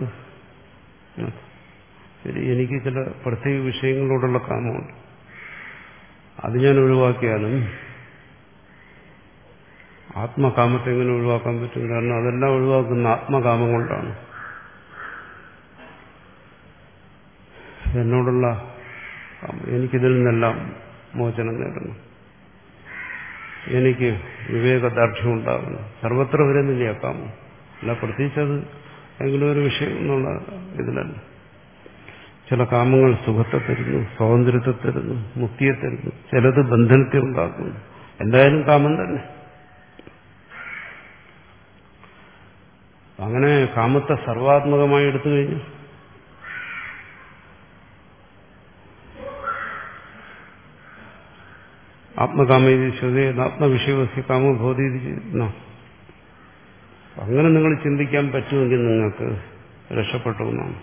ശരി, എനിക്ക് ചില പ്രത്യേക വിഷയങ്ങളോടുള്ള കാമമുണ്ട്, അത് ഞാൻ ഒഴിവാക്കിയാലും ആത്മകാമത്തെ എങ്ങനെ ഒഴിവാക്കാൻ പറ്റും? കാരണം അതെല്ലാം ഒഴിവാക്കുന്ന ആത്മകാമം കൊണ്ടാണ്. എന്നോടുള്ള എനിക്കിതിൽ നിന്നെല്ലാം മോചനം നേടണം, എനിക്ക് വിവേകദാർഢ്യം ഉണ്ടാകുന്നു, സർവത്ര വരുന്നില്ല കാമം. അല്ല പ്രത്യേകിച്ച് അത് എങ്കിലും ഒരു വിഷയം എന്നുള്ള ഇതിലല്ല. ചില കാമങ്ങൾ സുഖത്തെ തരുന്നു, സ്വാതന്ത്ര്യത്തെ തരുന്നു, മുക്തിയെ തരുന്നു, ചിലത് ബന്ധനത്തെ ഉണ്ടാക്കുന്നു. എന്തായാലും കാമം തന്നെ. അങ്ങനെ കാമത്തെ സർവാത്മകമായി എടുത്തു കഴിഞ്ഞു ആത്മകാമീശ്വതേ ആത്മവിഷയവസ്യ കാമബോധീതി. അങ്ങനെ നിങ്ങൾ ചിന്തിക്കാൻ പറ്റുമെങ്കിൽ നിങ്ങൾക്ക് രക്ഷപ്പെട്ടു എന്നാണ്.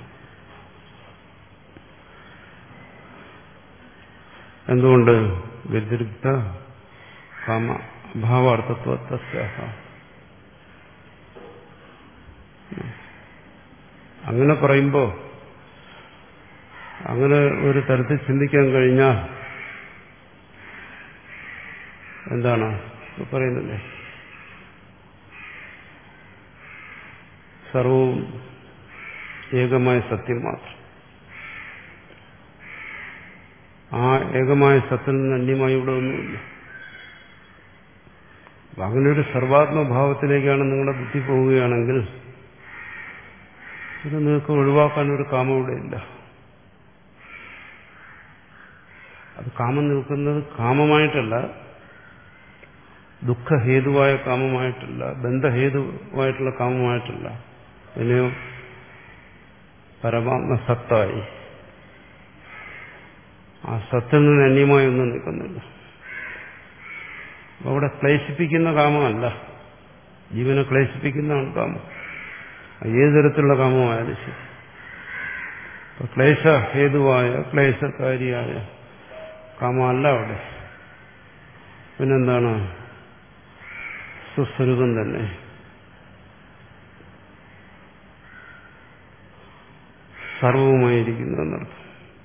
എന്തുകൊണ്ട്? വ്യതിരിക്ത കാമ അഭാവാർത്ഥത്വസ്യാഹ. അങ്ങനെ പറയുമ്പോൾ അങ്ങനെ ഒരു തരത്തിൽ ചിന്തിക്കാൻ കഴിഞ്ഞാൽ എന്താണ് പറയുന്നില്ലേ? സർവവും ഏകമായ സത്യം മാത്രം. ആ ഏകമായ സത്യത്തിൽ നിന്ന് അന്യമായി ഇവിടെ ഒന്നുമില്ല. അങ്ങനെ ഒരു സർവാത്മഭാവത്തിലേക്കാണ് നിങ്ങളുടെ ബുദ്ധി പോവുകയാണെങ്കിൽ ഇത് നിങ്ങൾക്ക് ഒഴിവാക്കാൻ ഒരു കാമം ഇവിടെ ഇല്ല. അത് കാമം നിൽക്കുന്നത് കാമമായിട്ടല്ല, ദുഃഖഹേതുവായ കാമമായിട്ടല്ല, ബന്ധഹേതുവായിട്ടുള്ള കാമമായിട്ടല്ല, പിന്നെയോ പരമാത്മ സത്തായി ആ സത്തിൽ നിന്ന് അന്യമായി ഒന്നും നിൽക്കുന്നില്ല. അവിടെ ക്ലേശിപ്പിക്കുന്ന കാമമല്ല, ജീവനെ ക്ലേശിപ്പിക്കുന്നതാണ് കാമം. ഏത് തരത്തിലുള്ള കാമമായാലും ശരി. ക്ലേശഹേതുവായ ക്ലേശകാരിയായ കാമമല്ല അവിടെ. പിന്നെന്താണ്? സ്വസ്വരൂപം തന്നെ. സർവവുമായിരിക്കുന്നു എന്നർത്ഥം.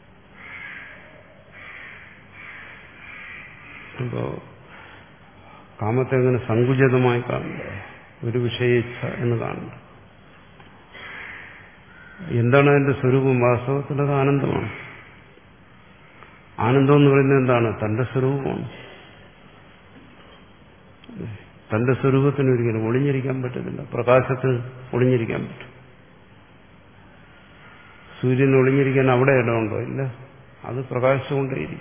അപ്പോ കാമത്തെ എങ്ങനെ സങ്കുചിതമായി കാണണ്ട, ഒരു വിഷയിച്ഛ എന്ന് കാണണ്ട. എന്താണ് അതിന്റെ സ്വരൂപം? വാസ്തവത്തിൽ അത് ആനന്ദമാണ്. ആനന്ദം എന്ന് പറയുന്നത് എന്താണ്? തന്റെ സ്വരൂപമാണ്. തന്റെ സ്വരൂപത്തിന് ഒരിക്കലും ഒളിഞ്ഞിരിക്കാൻ പറ്റത്തില്ല. പ്രകാശത്തിന് ഒളിഞ്ഞിരിക്കാൻ പറ്റും. സൂര്യന് ഒളിഞ്ഞിരിക്കാൻ അവിടെ ഇടമുണ്ടോ? ഇല്ല. അത് പ്രകാശിച്ചുകൊണ്ടേയിരിക്കും.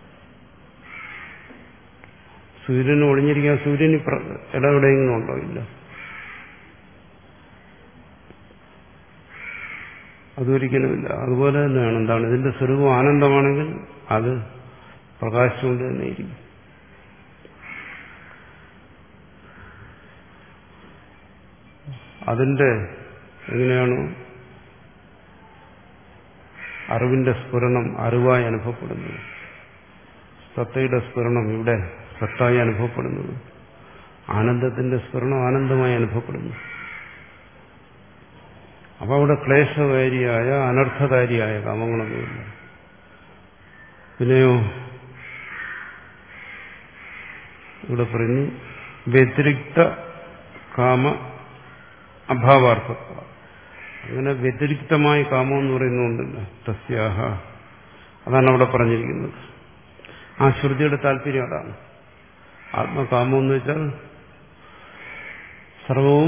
സൂര്യന് ഒളിഞ്ഞിരിക്കാൻ സൂര്യന് ഇടം എവിടെയെങ്കിലും ഉണ്ടോ? ഇല്ല. അതൊരിക്കലുമില്ല. അതുപോലെ തന്നെയാണ് എന്താണ് ഇതിന്റെ സ്വരൂപം ആനന്ദമാണെങ്കിൽ അത് പ്രകാശിച്ചുകൊണ്ട് തന്നെ ഇരിക്കും. അതിന്റെ എങ്ങനെയാണോ അറിവിന്റെ സ്ഫുരണം അറിവായി അനുഭവപ്പെടുന്നത്, സത്തയുടെ സ്ഫുരണം ഇവിടെ സത്തായി അനുഭവപ്പെടുന്നത്, ആനന്ദത്തിന്റെ സ്ഫുരണം ആനന്ദമായി അനുഭവപ്പെടുന്നു. അപ്പൊ അവിടെ ക്ലേശകാരിയായ അനർത്ഥകാരിയായ കാമങ്ങളൊന്നുമില്ല. പിന്നെയോ ഇവിടെ പറയുന്നു വ്യതിരിക്ത കാമ അഭാവാർത്ഥത്വ. അങ്ങനെ വ്യതിരിക്തമായ കാമം എന്ന് പറയുന്നുണ്ടല്ല തസ്യാഹ, അതാണ് അവിടെ പറഞ്ഞിരിക്കുന്നത്. ആ ശ്രുതിയുടെ താല്പര്യം അതാണ്. ആത്മകാമം എന്ന് വെച്ചാൽ സർവവും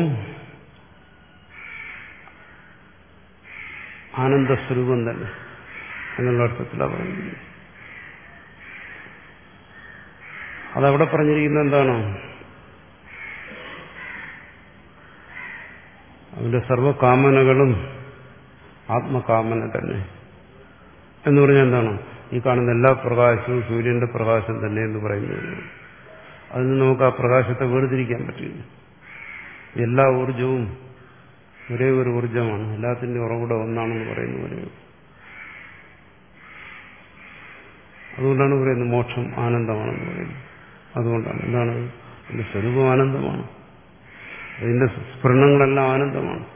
ആനന്ദസ്വരൂപം തന്നെ എന്നുള്ള അർത്ഥത്തിലാണ് പറഞ്ഞിരിക്കുന്നത്. അതവിടെ പറഞ്ഞിരിക്കുന്നത് എന്താണ്? അവന്റെ സർവകാമനകളും ആത്മകാമന തന്നെ എന്ന് പറഞ്ഞാൽ എന്താണ്? ഈ കാണുന്ന എല്ലാ പ്രകാശവും സൂര്യന്റെ പ്രകാശം തന്നെ എന്ന് പറയുന്നത്. അതിൽ നിന്ന് നമുക്ക് ആ പ്രകാശത്തെ വേർതിരിക്കാൻ പറ്റില്ല. എല്ലാ ഊർജവും ഒരേ ഒരു ഊർജമാണ്, എല്ലാത്തിൻ്റെ ഉറവിട ഒന്നാണെന്ന് പറയുന്ന പോലെ. അതുകൊണ്ടാണ് പറയുന്നത് മോക്ഷം ആനന്ദമാണെന്ന് പറയുന്നത്. അതുകൊണ്ടാണ് എന്താണ് അതിന്റെ സ്വരൂപം ആനന്ദമാണ്, അതിന്റെ സ്ഫുരണങ്ങളെല്ലാം ആനന്ദമാണ്.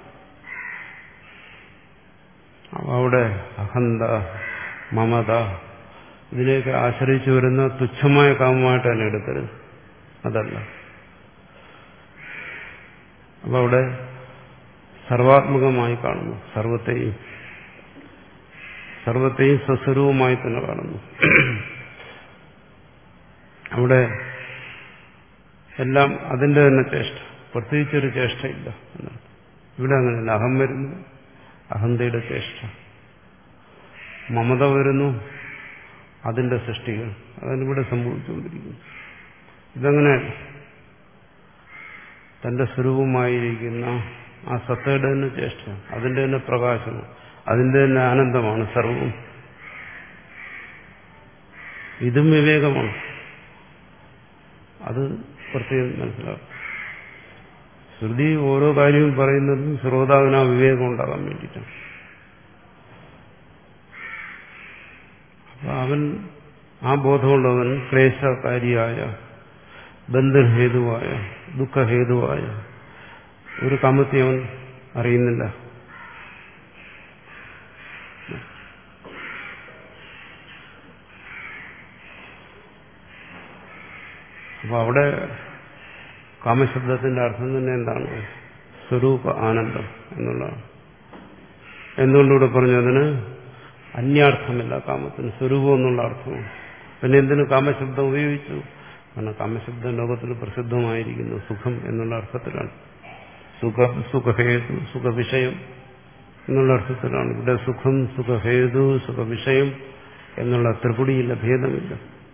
അപ്പോൾ അവിടെ അഹന്ത മമത ഇതിനെയൊക്കെ ആശ്രയിച്ചു വരുന്ന തുച്ഛമായ കാമമായിട്ടാണ് എടുക്കരുത്. അതല്ല, അപ്പൊ അവിടെ സർവാത്മകമായി കാണുന്നു, സർവത്തെയും സർവത്തെയും സ്വസ്വരൂപമായി തന്നെ കാണുന്നു. അവിടെ എല്ലാം അതിന്റെ തന്നെ ചേഷ്ട, പ്രത്യേകിച്ചൊരു ചേഷ്ടയില്ല എന്നാണ്. ഇവിടെ അങ്ങനെയല്ല. അഹം വരുന്നു, അഹന്തയുടെ ചേഷ്ട. മമത വരുന്നു, അതിന്റെ സൃഷ്ടികൾ. അതാണ് ഇവിടെ സംഭവിച്ചുകൊണ്ടിരിക്കുന്നത്. ഇതങ്ങനെയല്ല. തന്റെ സ്വരൂപമായിരിക്കുന്ന ആ സത്തയുടെ തന്നെ ചേഷ്ട, അതിന്റെ തന്നെ പ്രകാശനം, അതിന്റെ തന്നെ ആനന്ദമാണ് സർവവും. ഇതും വിവേകമാണ്. അത് പ്രത്യേകം മനസ്സിലാക്കും. ശ്രുതി ഓരോ കാര്യവും പറയുന്നതും ശ്രോതാവിന് ആ വിവേകം ഉണ്ടാകാൻ വേണ്ടിയിട്ടാണ്. അപ്പൊ അവൻ ആ ബോധമുള്ളവൻ ക്ലേശകാരിയായ, ബന്ധഹേതുവായ, ദുഃഖഹേതുവായ ഒരു കാമത്തെ അവൻ അറിയുന്നില്ല. അപ്പൊ അവിടെ കാമശബ്ദത്തിന്റെ അർത്ഥം തന്നെ എന്താണ്? സ്വരൂപ ആനന്ദം എന്നുള്ളതാണ്. എന്തുകൊണ്ടിവിടെ പറഞ്ഞു? അതിന് അന്യാർത്ഥമില്ല. കാമത്തിന് സ്വരൂപം എന്നുള്ള അർത്ഥമാണ്. പിന്നെ എന്തിനു കാമശബ്ദം ഉപയോഗിച്ചു? കാരണം കാമശബ്ദം ലോകത്തിൽ പ്രസിദ്ധമായിരിക്കുന്നു സുഖം എന്നുള്ള അർത്ഥത്തിലാണ്. സുഖം, സുഖഹേതു, സുഖവിഷയം എന്നുള്ള അർത്ഥത്തിലാണ്. ഇവിടെ സുഖം, സുഖഹേതു, സുഖവിഷയം എന്നുള്ള ത്രിപുടിയില്ല, ഭേദമില്ല.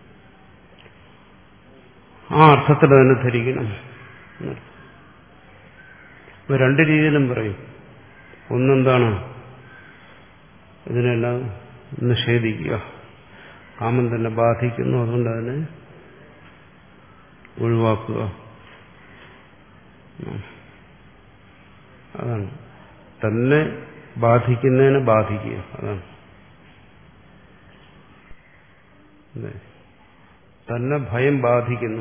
ആ അർത്ഥത്തിൽ തന്നെ ധരിക്കണം. ഇപ്പൊ രണ്ട് രീതിയിലും പറയും. ഒന്നെന്താണ്? ഇതിനെല്ലാം നിഷേധിക്കുക. കാമം തന്നെ ബാധിക്കുന്നു, അതുകൊണ്ട് അതിനെ ഒഴിവാക്കുക. അതാണ് തന്നെ ബാധിക്കുന്നതിനെ ബാധിക്കുക. അതാണ് തന്നെ ഭയം ബാധിക്കുന്നു,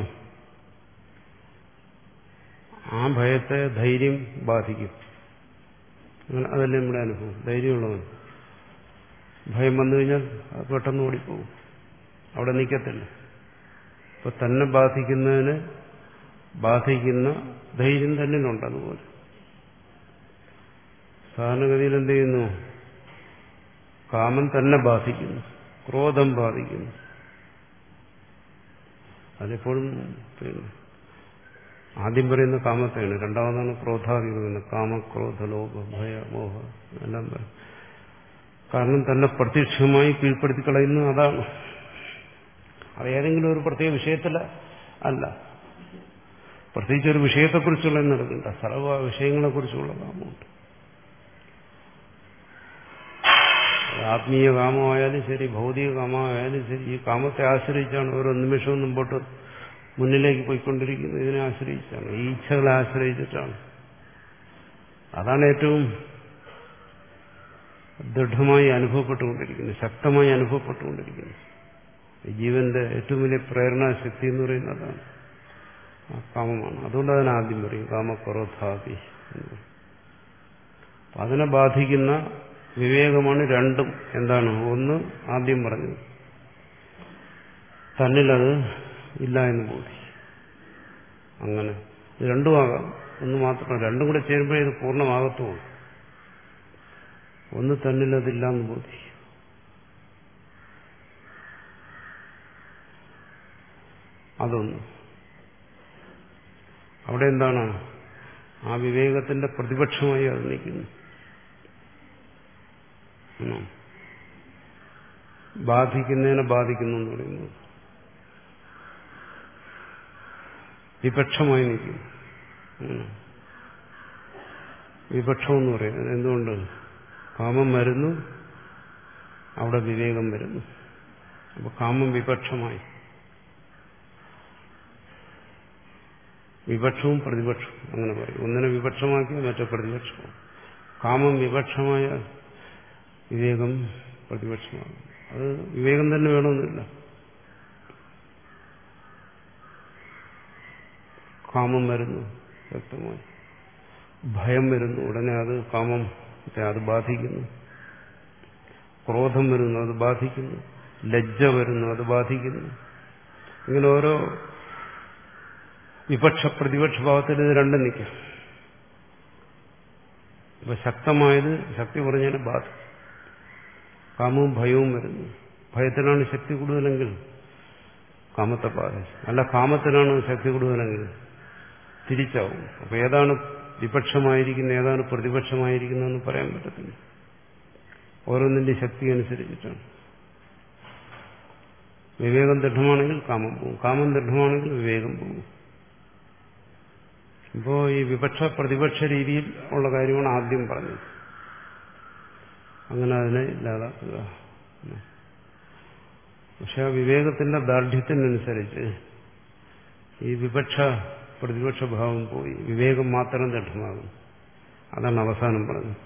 ആ ഭയത്തെ ധൈര്യം ബാധിക്കും. അങ്ങനെ അതല്ലേ നമ്മുടെ അനുഭവം. ധൈര്യമുള്ളവൻ ഭയം വന്നു കഴിഞ്ഞാൽ അത് പെട്ടെന്ന് ഓടിപ്പോകും, അവിടെ നിൽക്കത്തില്ല. ഇപ്പൊ തന്നെ ബാധിക്കുന്നതിന് ബാധിക്കുന്ന ധൈര്യം തന്നിലുണ്ട്. അതുപോലെ സാധാരണഗതിയിൽ എന്ത് ചെയ്യുന്നു? കാമം തന്നെ ബാധിക്കുന്നു, ക്രോധം ബാധിക്കുന്നു. അതെപ്പോഴും പിന്നെ ആദ്യം പറയുന്ന കാമത്തെയാണ്, രണ്ടാമതാണ് ക്രോധാദി പറയുന്നത്. കാമ, ക്രോധ, ലോഭ, ഭയ, മോഹ എല്ലാം പറയും. കാരണം തന്നെ പ്രത്യക്ഷമായി കീഴ്പ്പെടുത്തി കളയുന്നു. അതാണ്. അത് ഏതെങ്കിലും ഒരു പ്രത്യേക വിഷയത്തില അല്ല, പ്രത്യേകിച്ച് ഒരു വിഷയത്തെക്കുറിച്ചുള്ള നടക്കണ്ട, സർവ്വ വിഷയങ്ങളെക്കുറിച്ചുള്ള കാമമുണ്ട്. ആത്മീയ കാമമായാലും ശരി, ഭൗതിക കാമമായാലും ശരി, ഈ കാമത്തെ ആശ്രയിച്ചാണ് ഓരോ നിമിഷവും മുമ്പോട്ട് മുന്നിലേക്ക് പോയിക്കൊണ്ടിരിക്കുന്നത്. ഇതിനെ ആശ്രയിച്ചാണ്, ഈ ഇച്ഛകളെ ആശ്രയിച്ചിട്ടാണ്. അതാണ് ഏറ്റവും ദൃഢമായി അനുഭവപ്പെട്ടുകൊണ്ടിരിക്കുന്നത്, ശക്തമായി അനുഭവപ്പെട്ടുകൊണ്ടിരിക്കുന്നത്. ജീവന്റെ ഏറ്റവും വലിയ പ്രേരണാശക്തി എന്ന് പറയുന്നത് അതാണ്, ആ കാമമാണ്. അതുകൊണ്ട് അതിനെ ആദ്യം പറയും കാമക്രോധാദി. അതിനെ ബാധിക്കുന്ന വിവേകമാണ് രണ്ടും. എന്താണ്? ഒന്ന് ആദ്യം പറഞ്ഞത്, തന്നിലത് ഇല്ല എന്ന് ബോധി. അങ്ങനെ ഇത് രണ്ടുമാകാം, ഒന്ന് മാത്രമല്ല, രണ്ടും കൂടെ ചേരുമ്പോഴേ ഇത് പൂർണ്ണമാകത്തുള്ളൂ. ഒന്ന് തന്നിലതില്ല എന്ന് ബോധി. അതൊന്ന്. അവിടെ എന്താണ്? ആ വിവേകത്തിന്റെ പ്രതിപക്ഷമായി അത് നിൽക്കുന്നു. ബാധിക്കുന്നതിനെ ബാധിക്കുന്നു എന്ന് പറയുന്നത് വിപക്ഷമായി നിൽക്കുന്നു. വിപക്ഷം എന്ന് പറയുന്നത് എന്തുകൊണ്ട്? കാമം വരുന്നു, അവിടെ വിവേകം വരുന്നു. അപ്പൊ കാമം വിപക്ഷമായി. വിപക്ഷവും പ്രതിപക്ഷവും അങ്ങനെ പറയും. ഒന്നിനെ വിപക്ഷമാക്കി മറ്റേ പ്രതിപക്ഷവും. കാമം വിപക്ഷമായ വിവേകം പ്രതിപക്ഷമാകും. അത് വിവേകം തന്നെ വേണമെന്നില്ല. കാമം വരുന്നു, വ്യക്തമായി. ഭയം വരുന്നു, ഉടനെ അത് കാമം അത് ബാധിക്കുന്നു. ക്രോധം വരുന്നു, അത് ബാധിക്കുന്നു. ലജ്ജ വരുന്നു, അത് ബാധിക്കുന്നു. ഇങ്ങനെ ഓരോ വിപക്ഷ പ്രതിപക്ഷ ഭാവത്തിൽ ഇത് രണ്ടും നിൽക്കാം. അപ്പൊ ശക്തമായത് ശക്തി കുറഞ്ഞാൽ ബാധ. കാമവും ഭയവും വരുന്നു. ഭയത്തിനാണ് ശക്തി കൂടുതലെങ്കിൽ കാമത്തെ ബാധിക്കും. അല്ല, കാമത്തിനാണ് ശക്തി കൂടുതലെങ്കിൽ തിരിച്ചാവും. അപ്പൊ ഏതാണ് വിപക്ഷമായിരിക്കുന്നത്, ഏതാണ് പ്രതിപക്ഷമായിരിക്കുന്നതെന്ന് പറയാൻ പറ്റത്തില്ല. ഓരോന്നിന്റെ ശക്തി അനുസരിച്ചിട്ടാണ്. വിവേകം ദൃഢമാണെങ്കിൽ കാമം പോകും, കാമം ദൃഢമാണെങ്കിൽ വിവേകം പോകും. ഇപ്പോ ഈ വിപക്ഷ പ്രതിപക്ഷ രീതിയിൽ ഉള്ള കാര്യമാണ് ആദ്യം പറഞ്ഞത്. അങ്ങനെ അതിനെ ഇല്ലാതാക്കുക. പക്ഷെ ആ വിവേകത്തിന്റെ ദാർഢ്യത്തിനനുസരിച്ച് ഈ വിപക്ഷ പ്രതിപക്ഷ ഭാവം പോയി വിവേകം മാത്രം ദൃഢമാകും. അതാണ് അവസാനം പറഞ്ഞത്.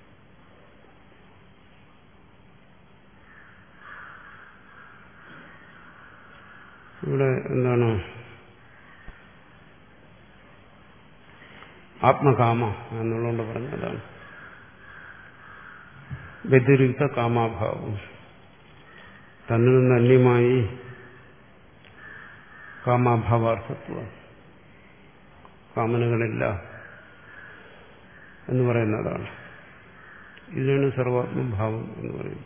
ഇവിടെ എന്താണ് ആത്മകാമ എന്നുള്ളതുകൊണ്ട് പറഞ്ഞതാണ് വ്യതിരിക്ത കാമാഭാവം. തന്നിൽ നിന്ന് അന്യമായി കാമാഭാവാർത്ഥത്വം, കാമനകളില്ല എന്ന് പറയുന്നതാണ്. ഇതിനാണ് സർവാത്മഭാവം എന്ന് പറയുന്നത്.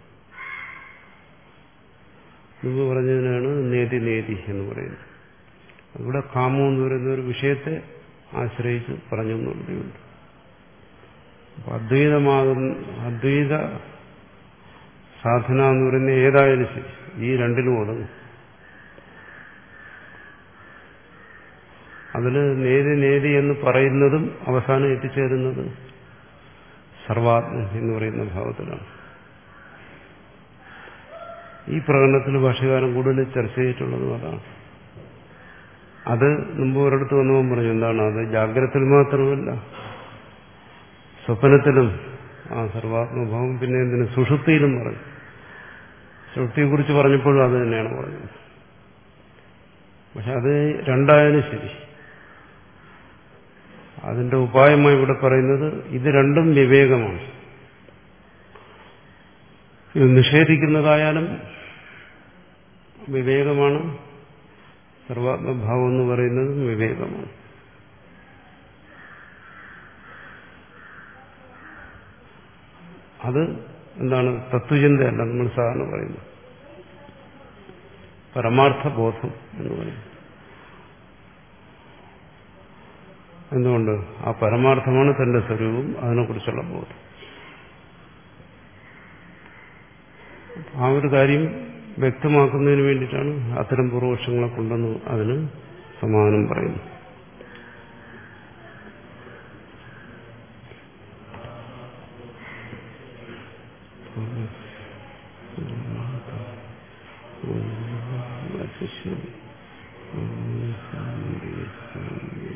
മുമ്പ് പറഞ്ഞതിനാണ് നേതി നേതി എന്ന് പറയുന്നത്. ഇവിടെ കാമം എന്ന് പറയുന്ന ഒരു വിഷയത്തെ ആശ്രയിച്ച് പറഞ്ഞു എന്നുള്ളതുണ്ട്. അപ്പൊ അദ്വൈതമാകുന്ന അദ്വൈത സാധന എന്ന് പറയുന്ന ഏതായാലും ശരി ഈ രണ്ടിലും ഒതുങ്ങും. അതിൽ നേതി നേതി എന്ന് പറയുന്നതും അവസാനം എത്തിച്ചേരുന്നത് സർവാത്മം എന്ന് പറയുന്ന ഭാവത്തിലാണ്. ഈ പ്രകടനത്തിൽ ഭാഷ്യകാരൻ കൂടുതൽ ചർച്ച ചെയ്തിട്ടുള്ളതും അതാണ്. അത് മുമ്പ് ഒരിടത്ത് വന്നവൻ പറഞ്ഞു എന്താണ് അത് ജാഗ്രതയിൽ മാത്രമല്ല സ്വപ്നത്തിലും ആ സർവാത്മഭാവം, പിന്നെ എന്തിനു സുഷുപ്തിയിലും പറഞ്ഞു. സുഷുപ്തിയെക്കുറിച്ച് പറഞ്ഞപ്പോഴും അത് തന്നെയാണ് പറഞ്ഞത്. പക്ഷെ അത് രണ്ടായാലും ശരി, അതിന്റെ ഉപായമായി ഇവിടെ പറയുന്നത് ഇത് രണ്ടും വിവേകമാണ്. ഇത് നിഷേധിക്കുന്നതായാലും വിവേകമാണ്, സർവാത്മഭാവം എന്ന് പറയുന്നതും വിവേകമാണ്. അത് എന്താണ് തത്വചിന്തയല്ല നമ്മൾ സാധാരണ പറയുന്നത്, പരമാർത്ഥബോധം എന്ന് പറയും. എന്തുകൊണ്ട്? ആ പരമാർത്ഥമാണ് തന്റെ സ്വരൂപം, അതിനെക്കുറിച്ചുള്ള ബോധം. ആ ഒരു കാര്യം വ്യക്തമാക്കുന്നതിന് വേണ്ടിയിട്ടാണ് അത്തരം പൂർവപക്ഷങ്ങളെ കൊണ്ടെന്ന് അതിന് സമാധാനം പറയുന്നു. ശരി.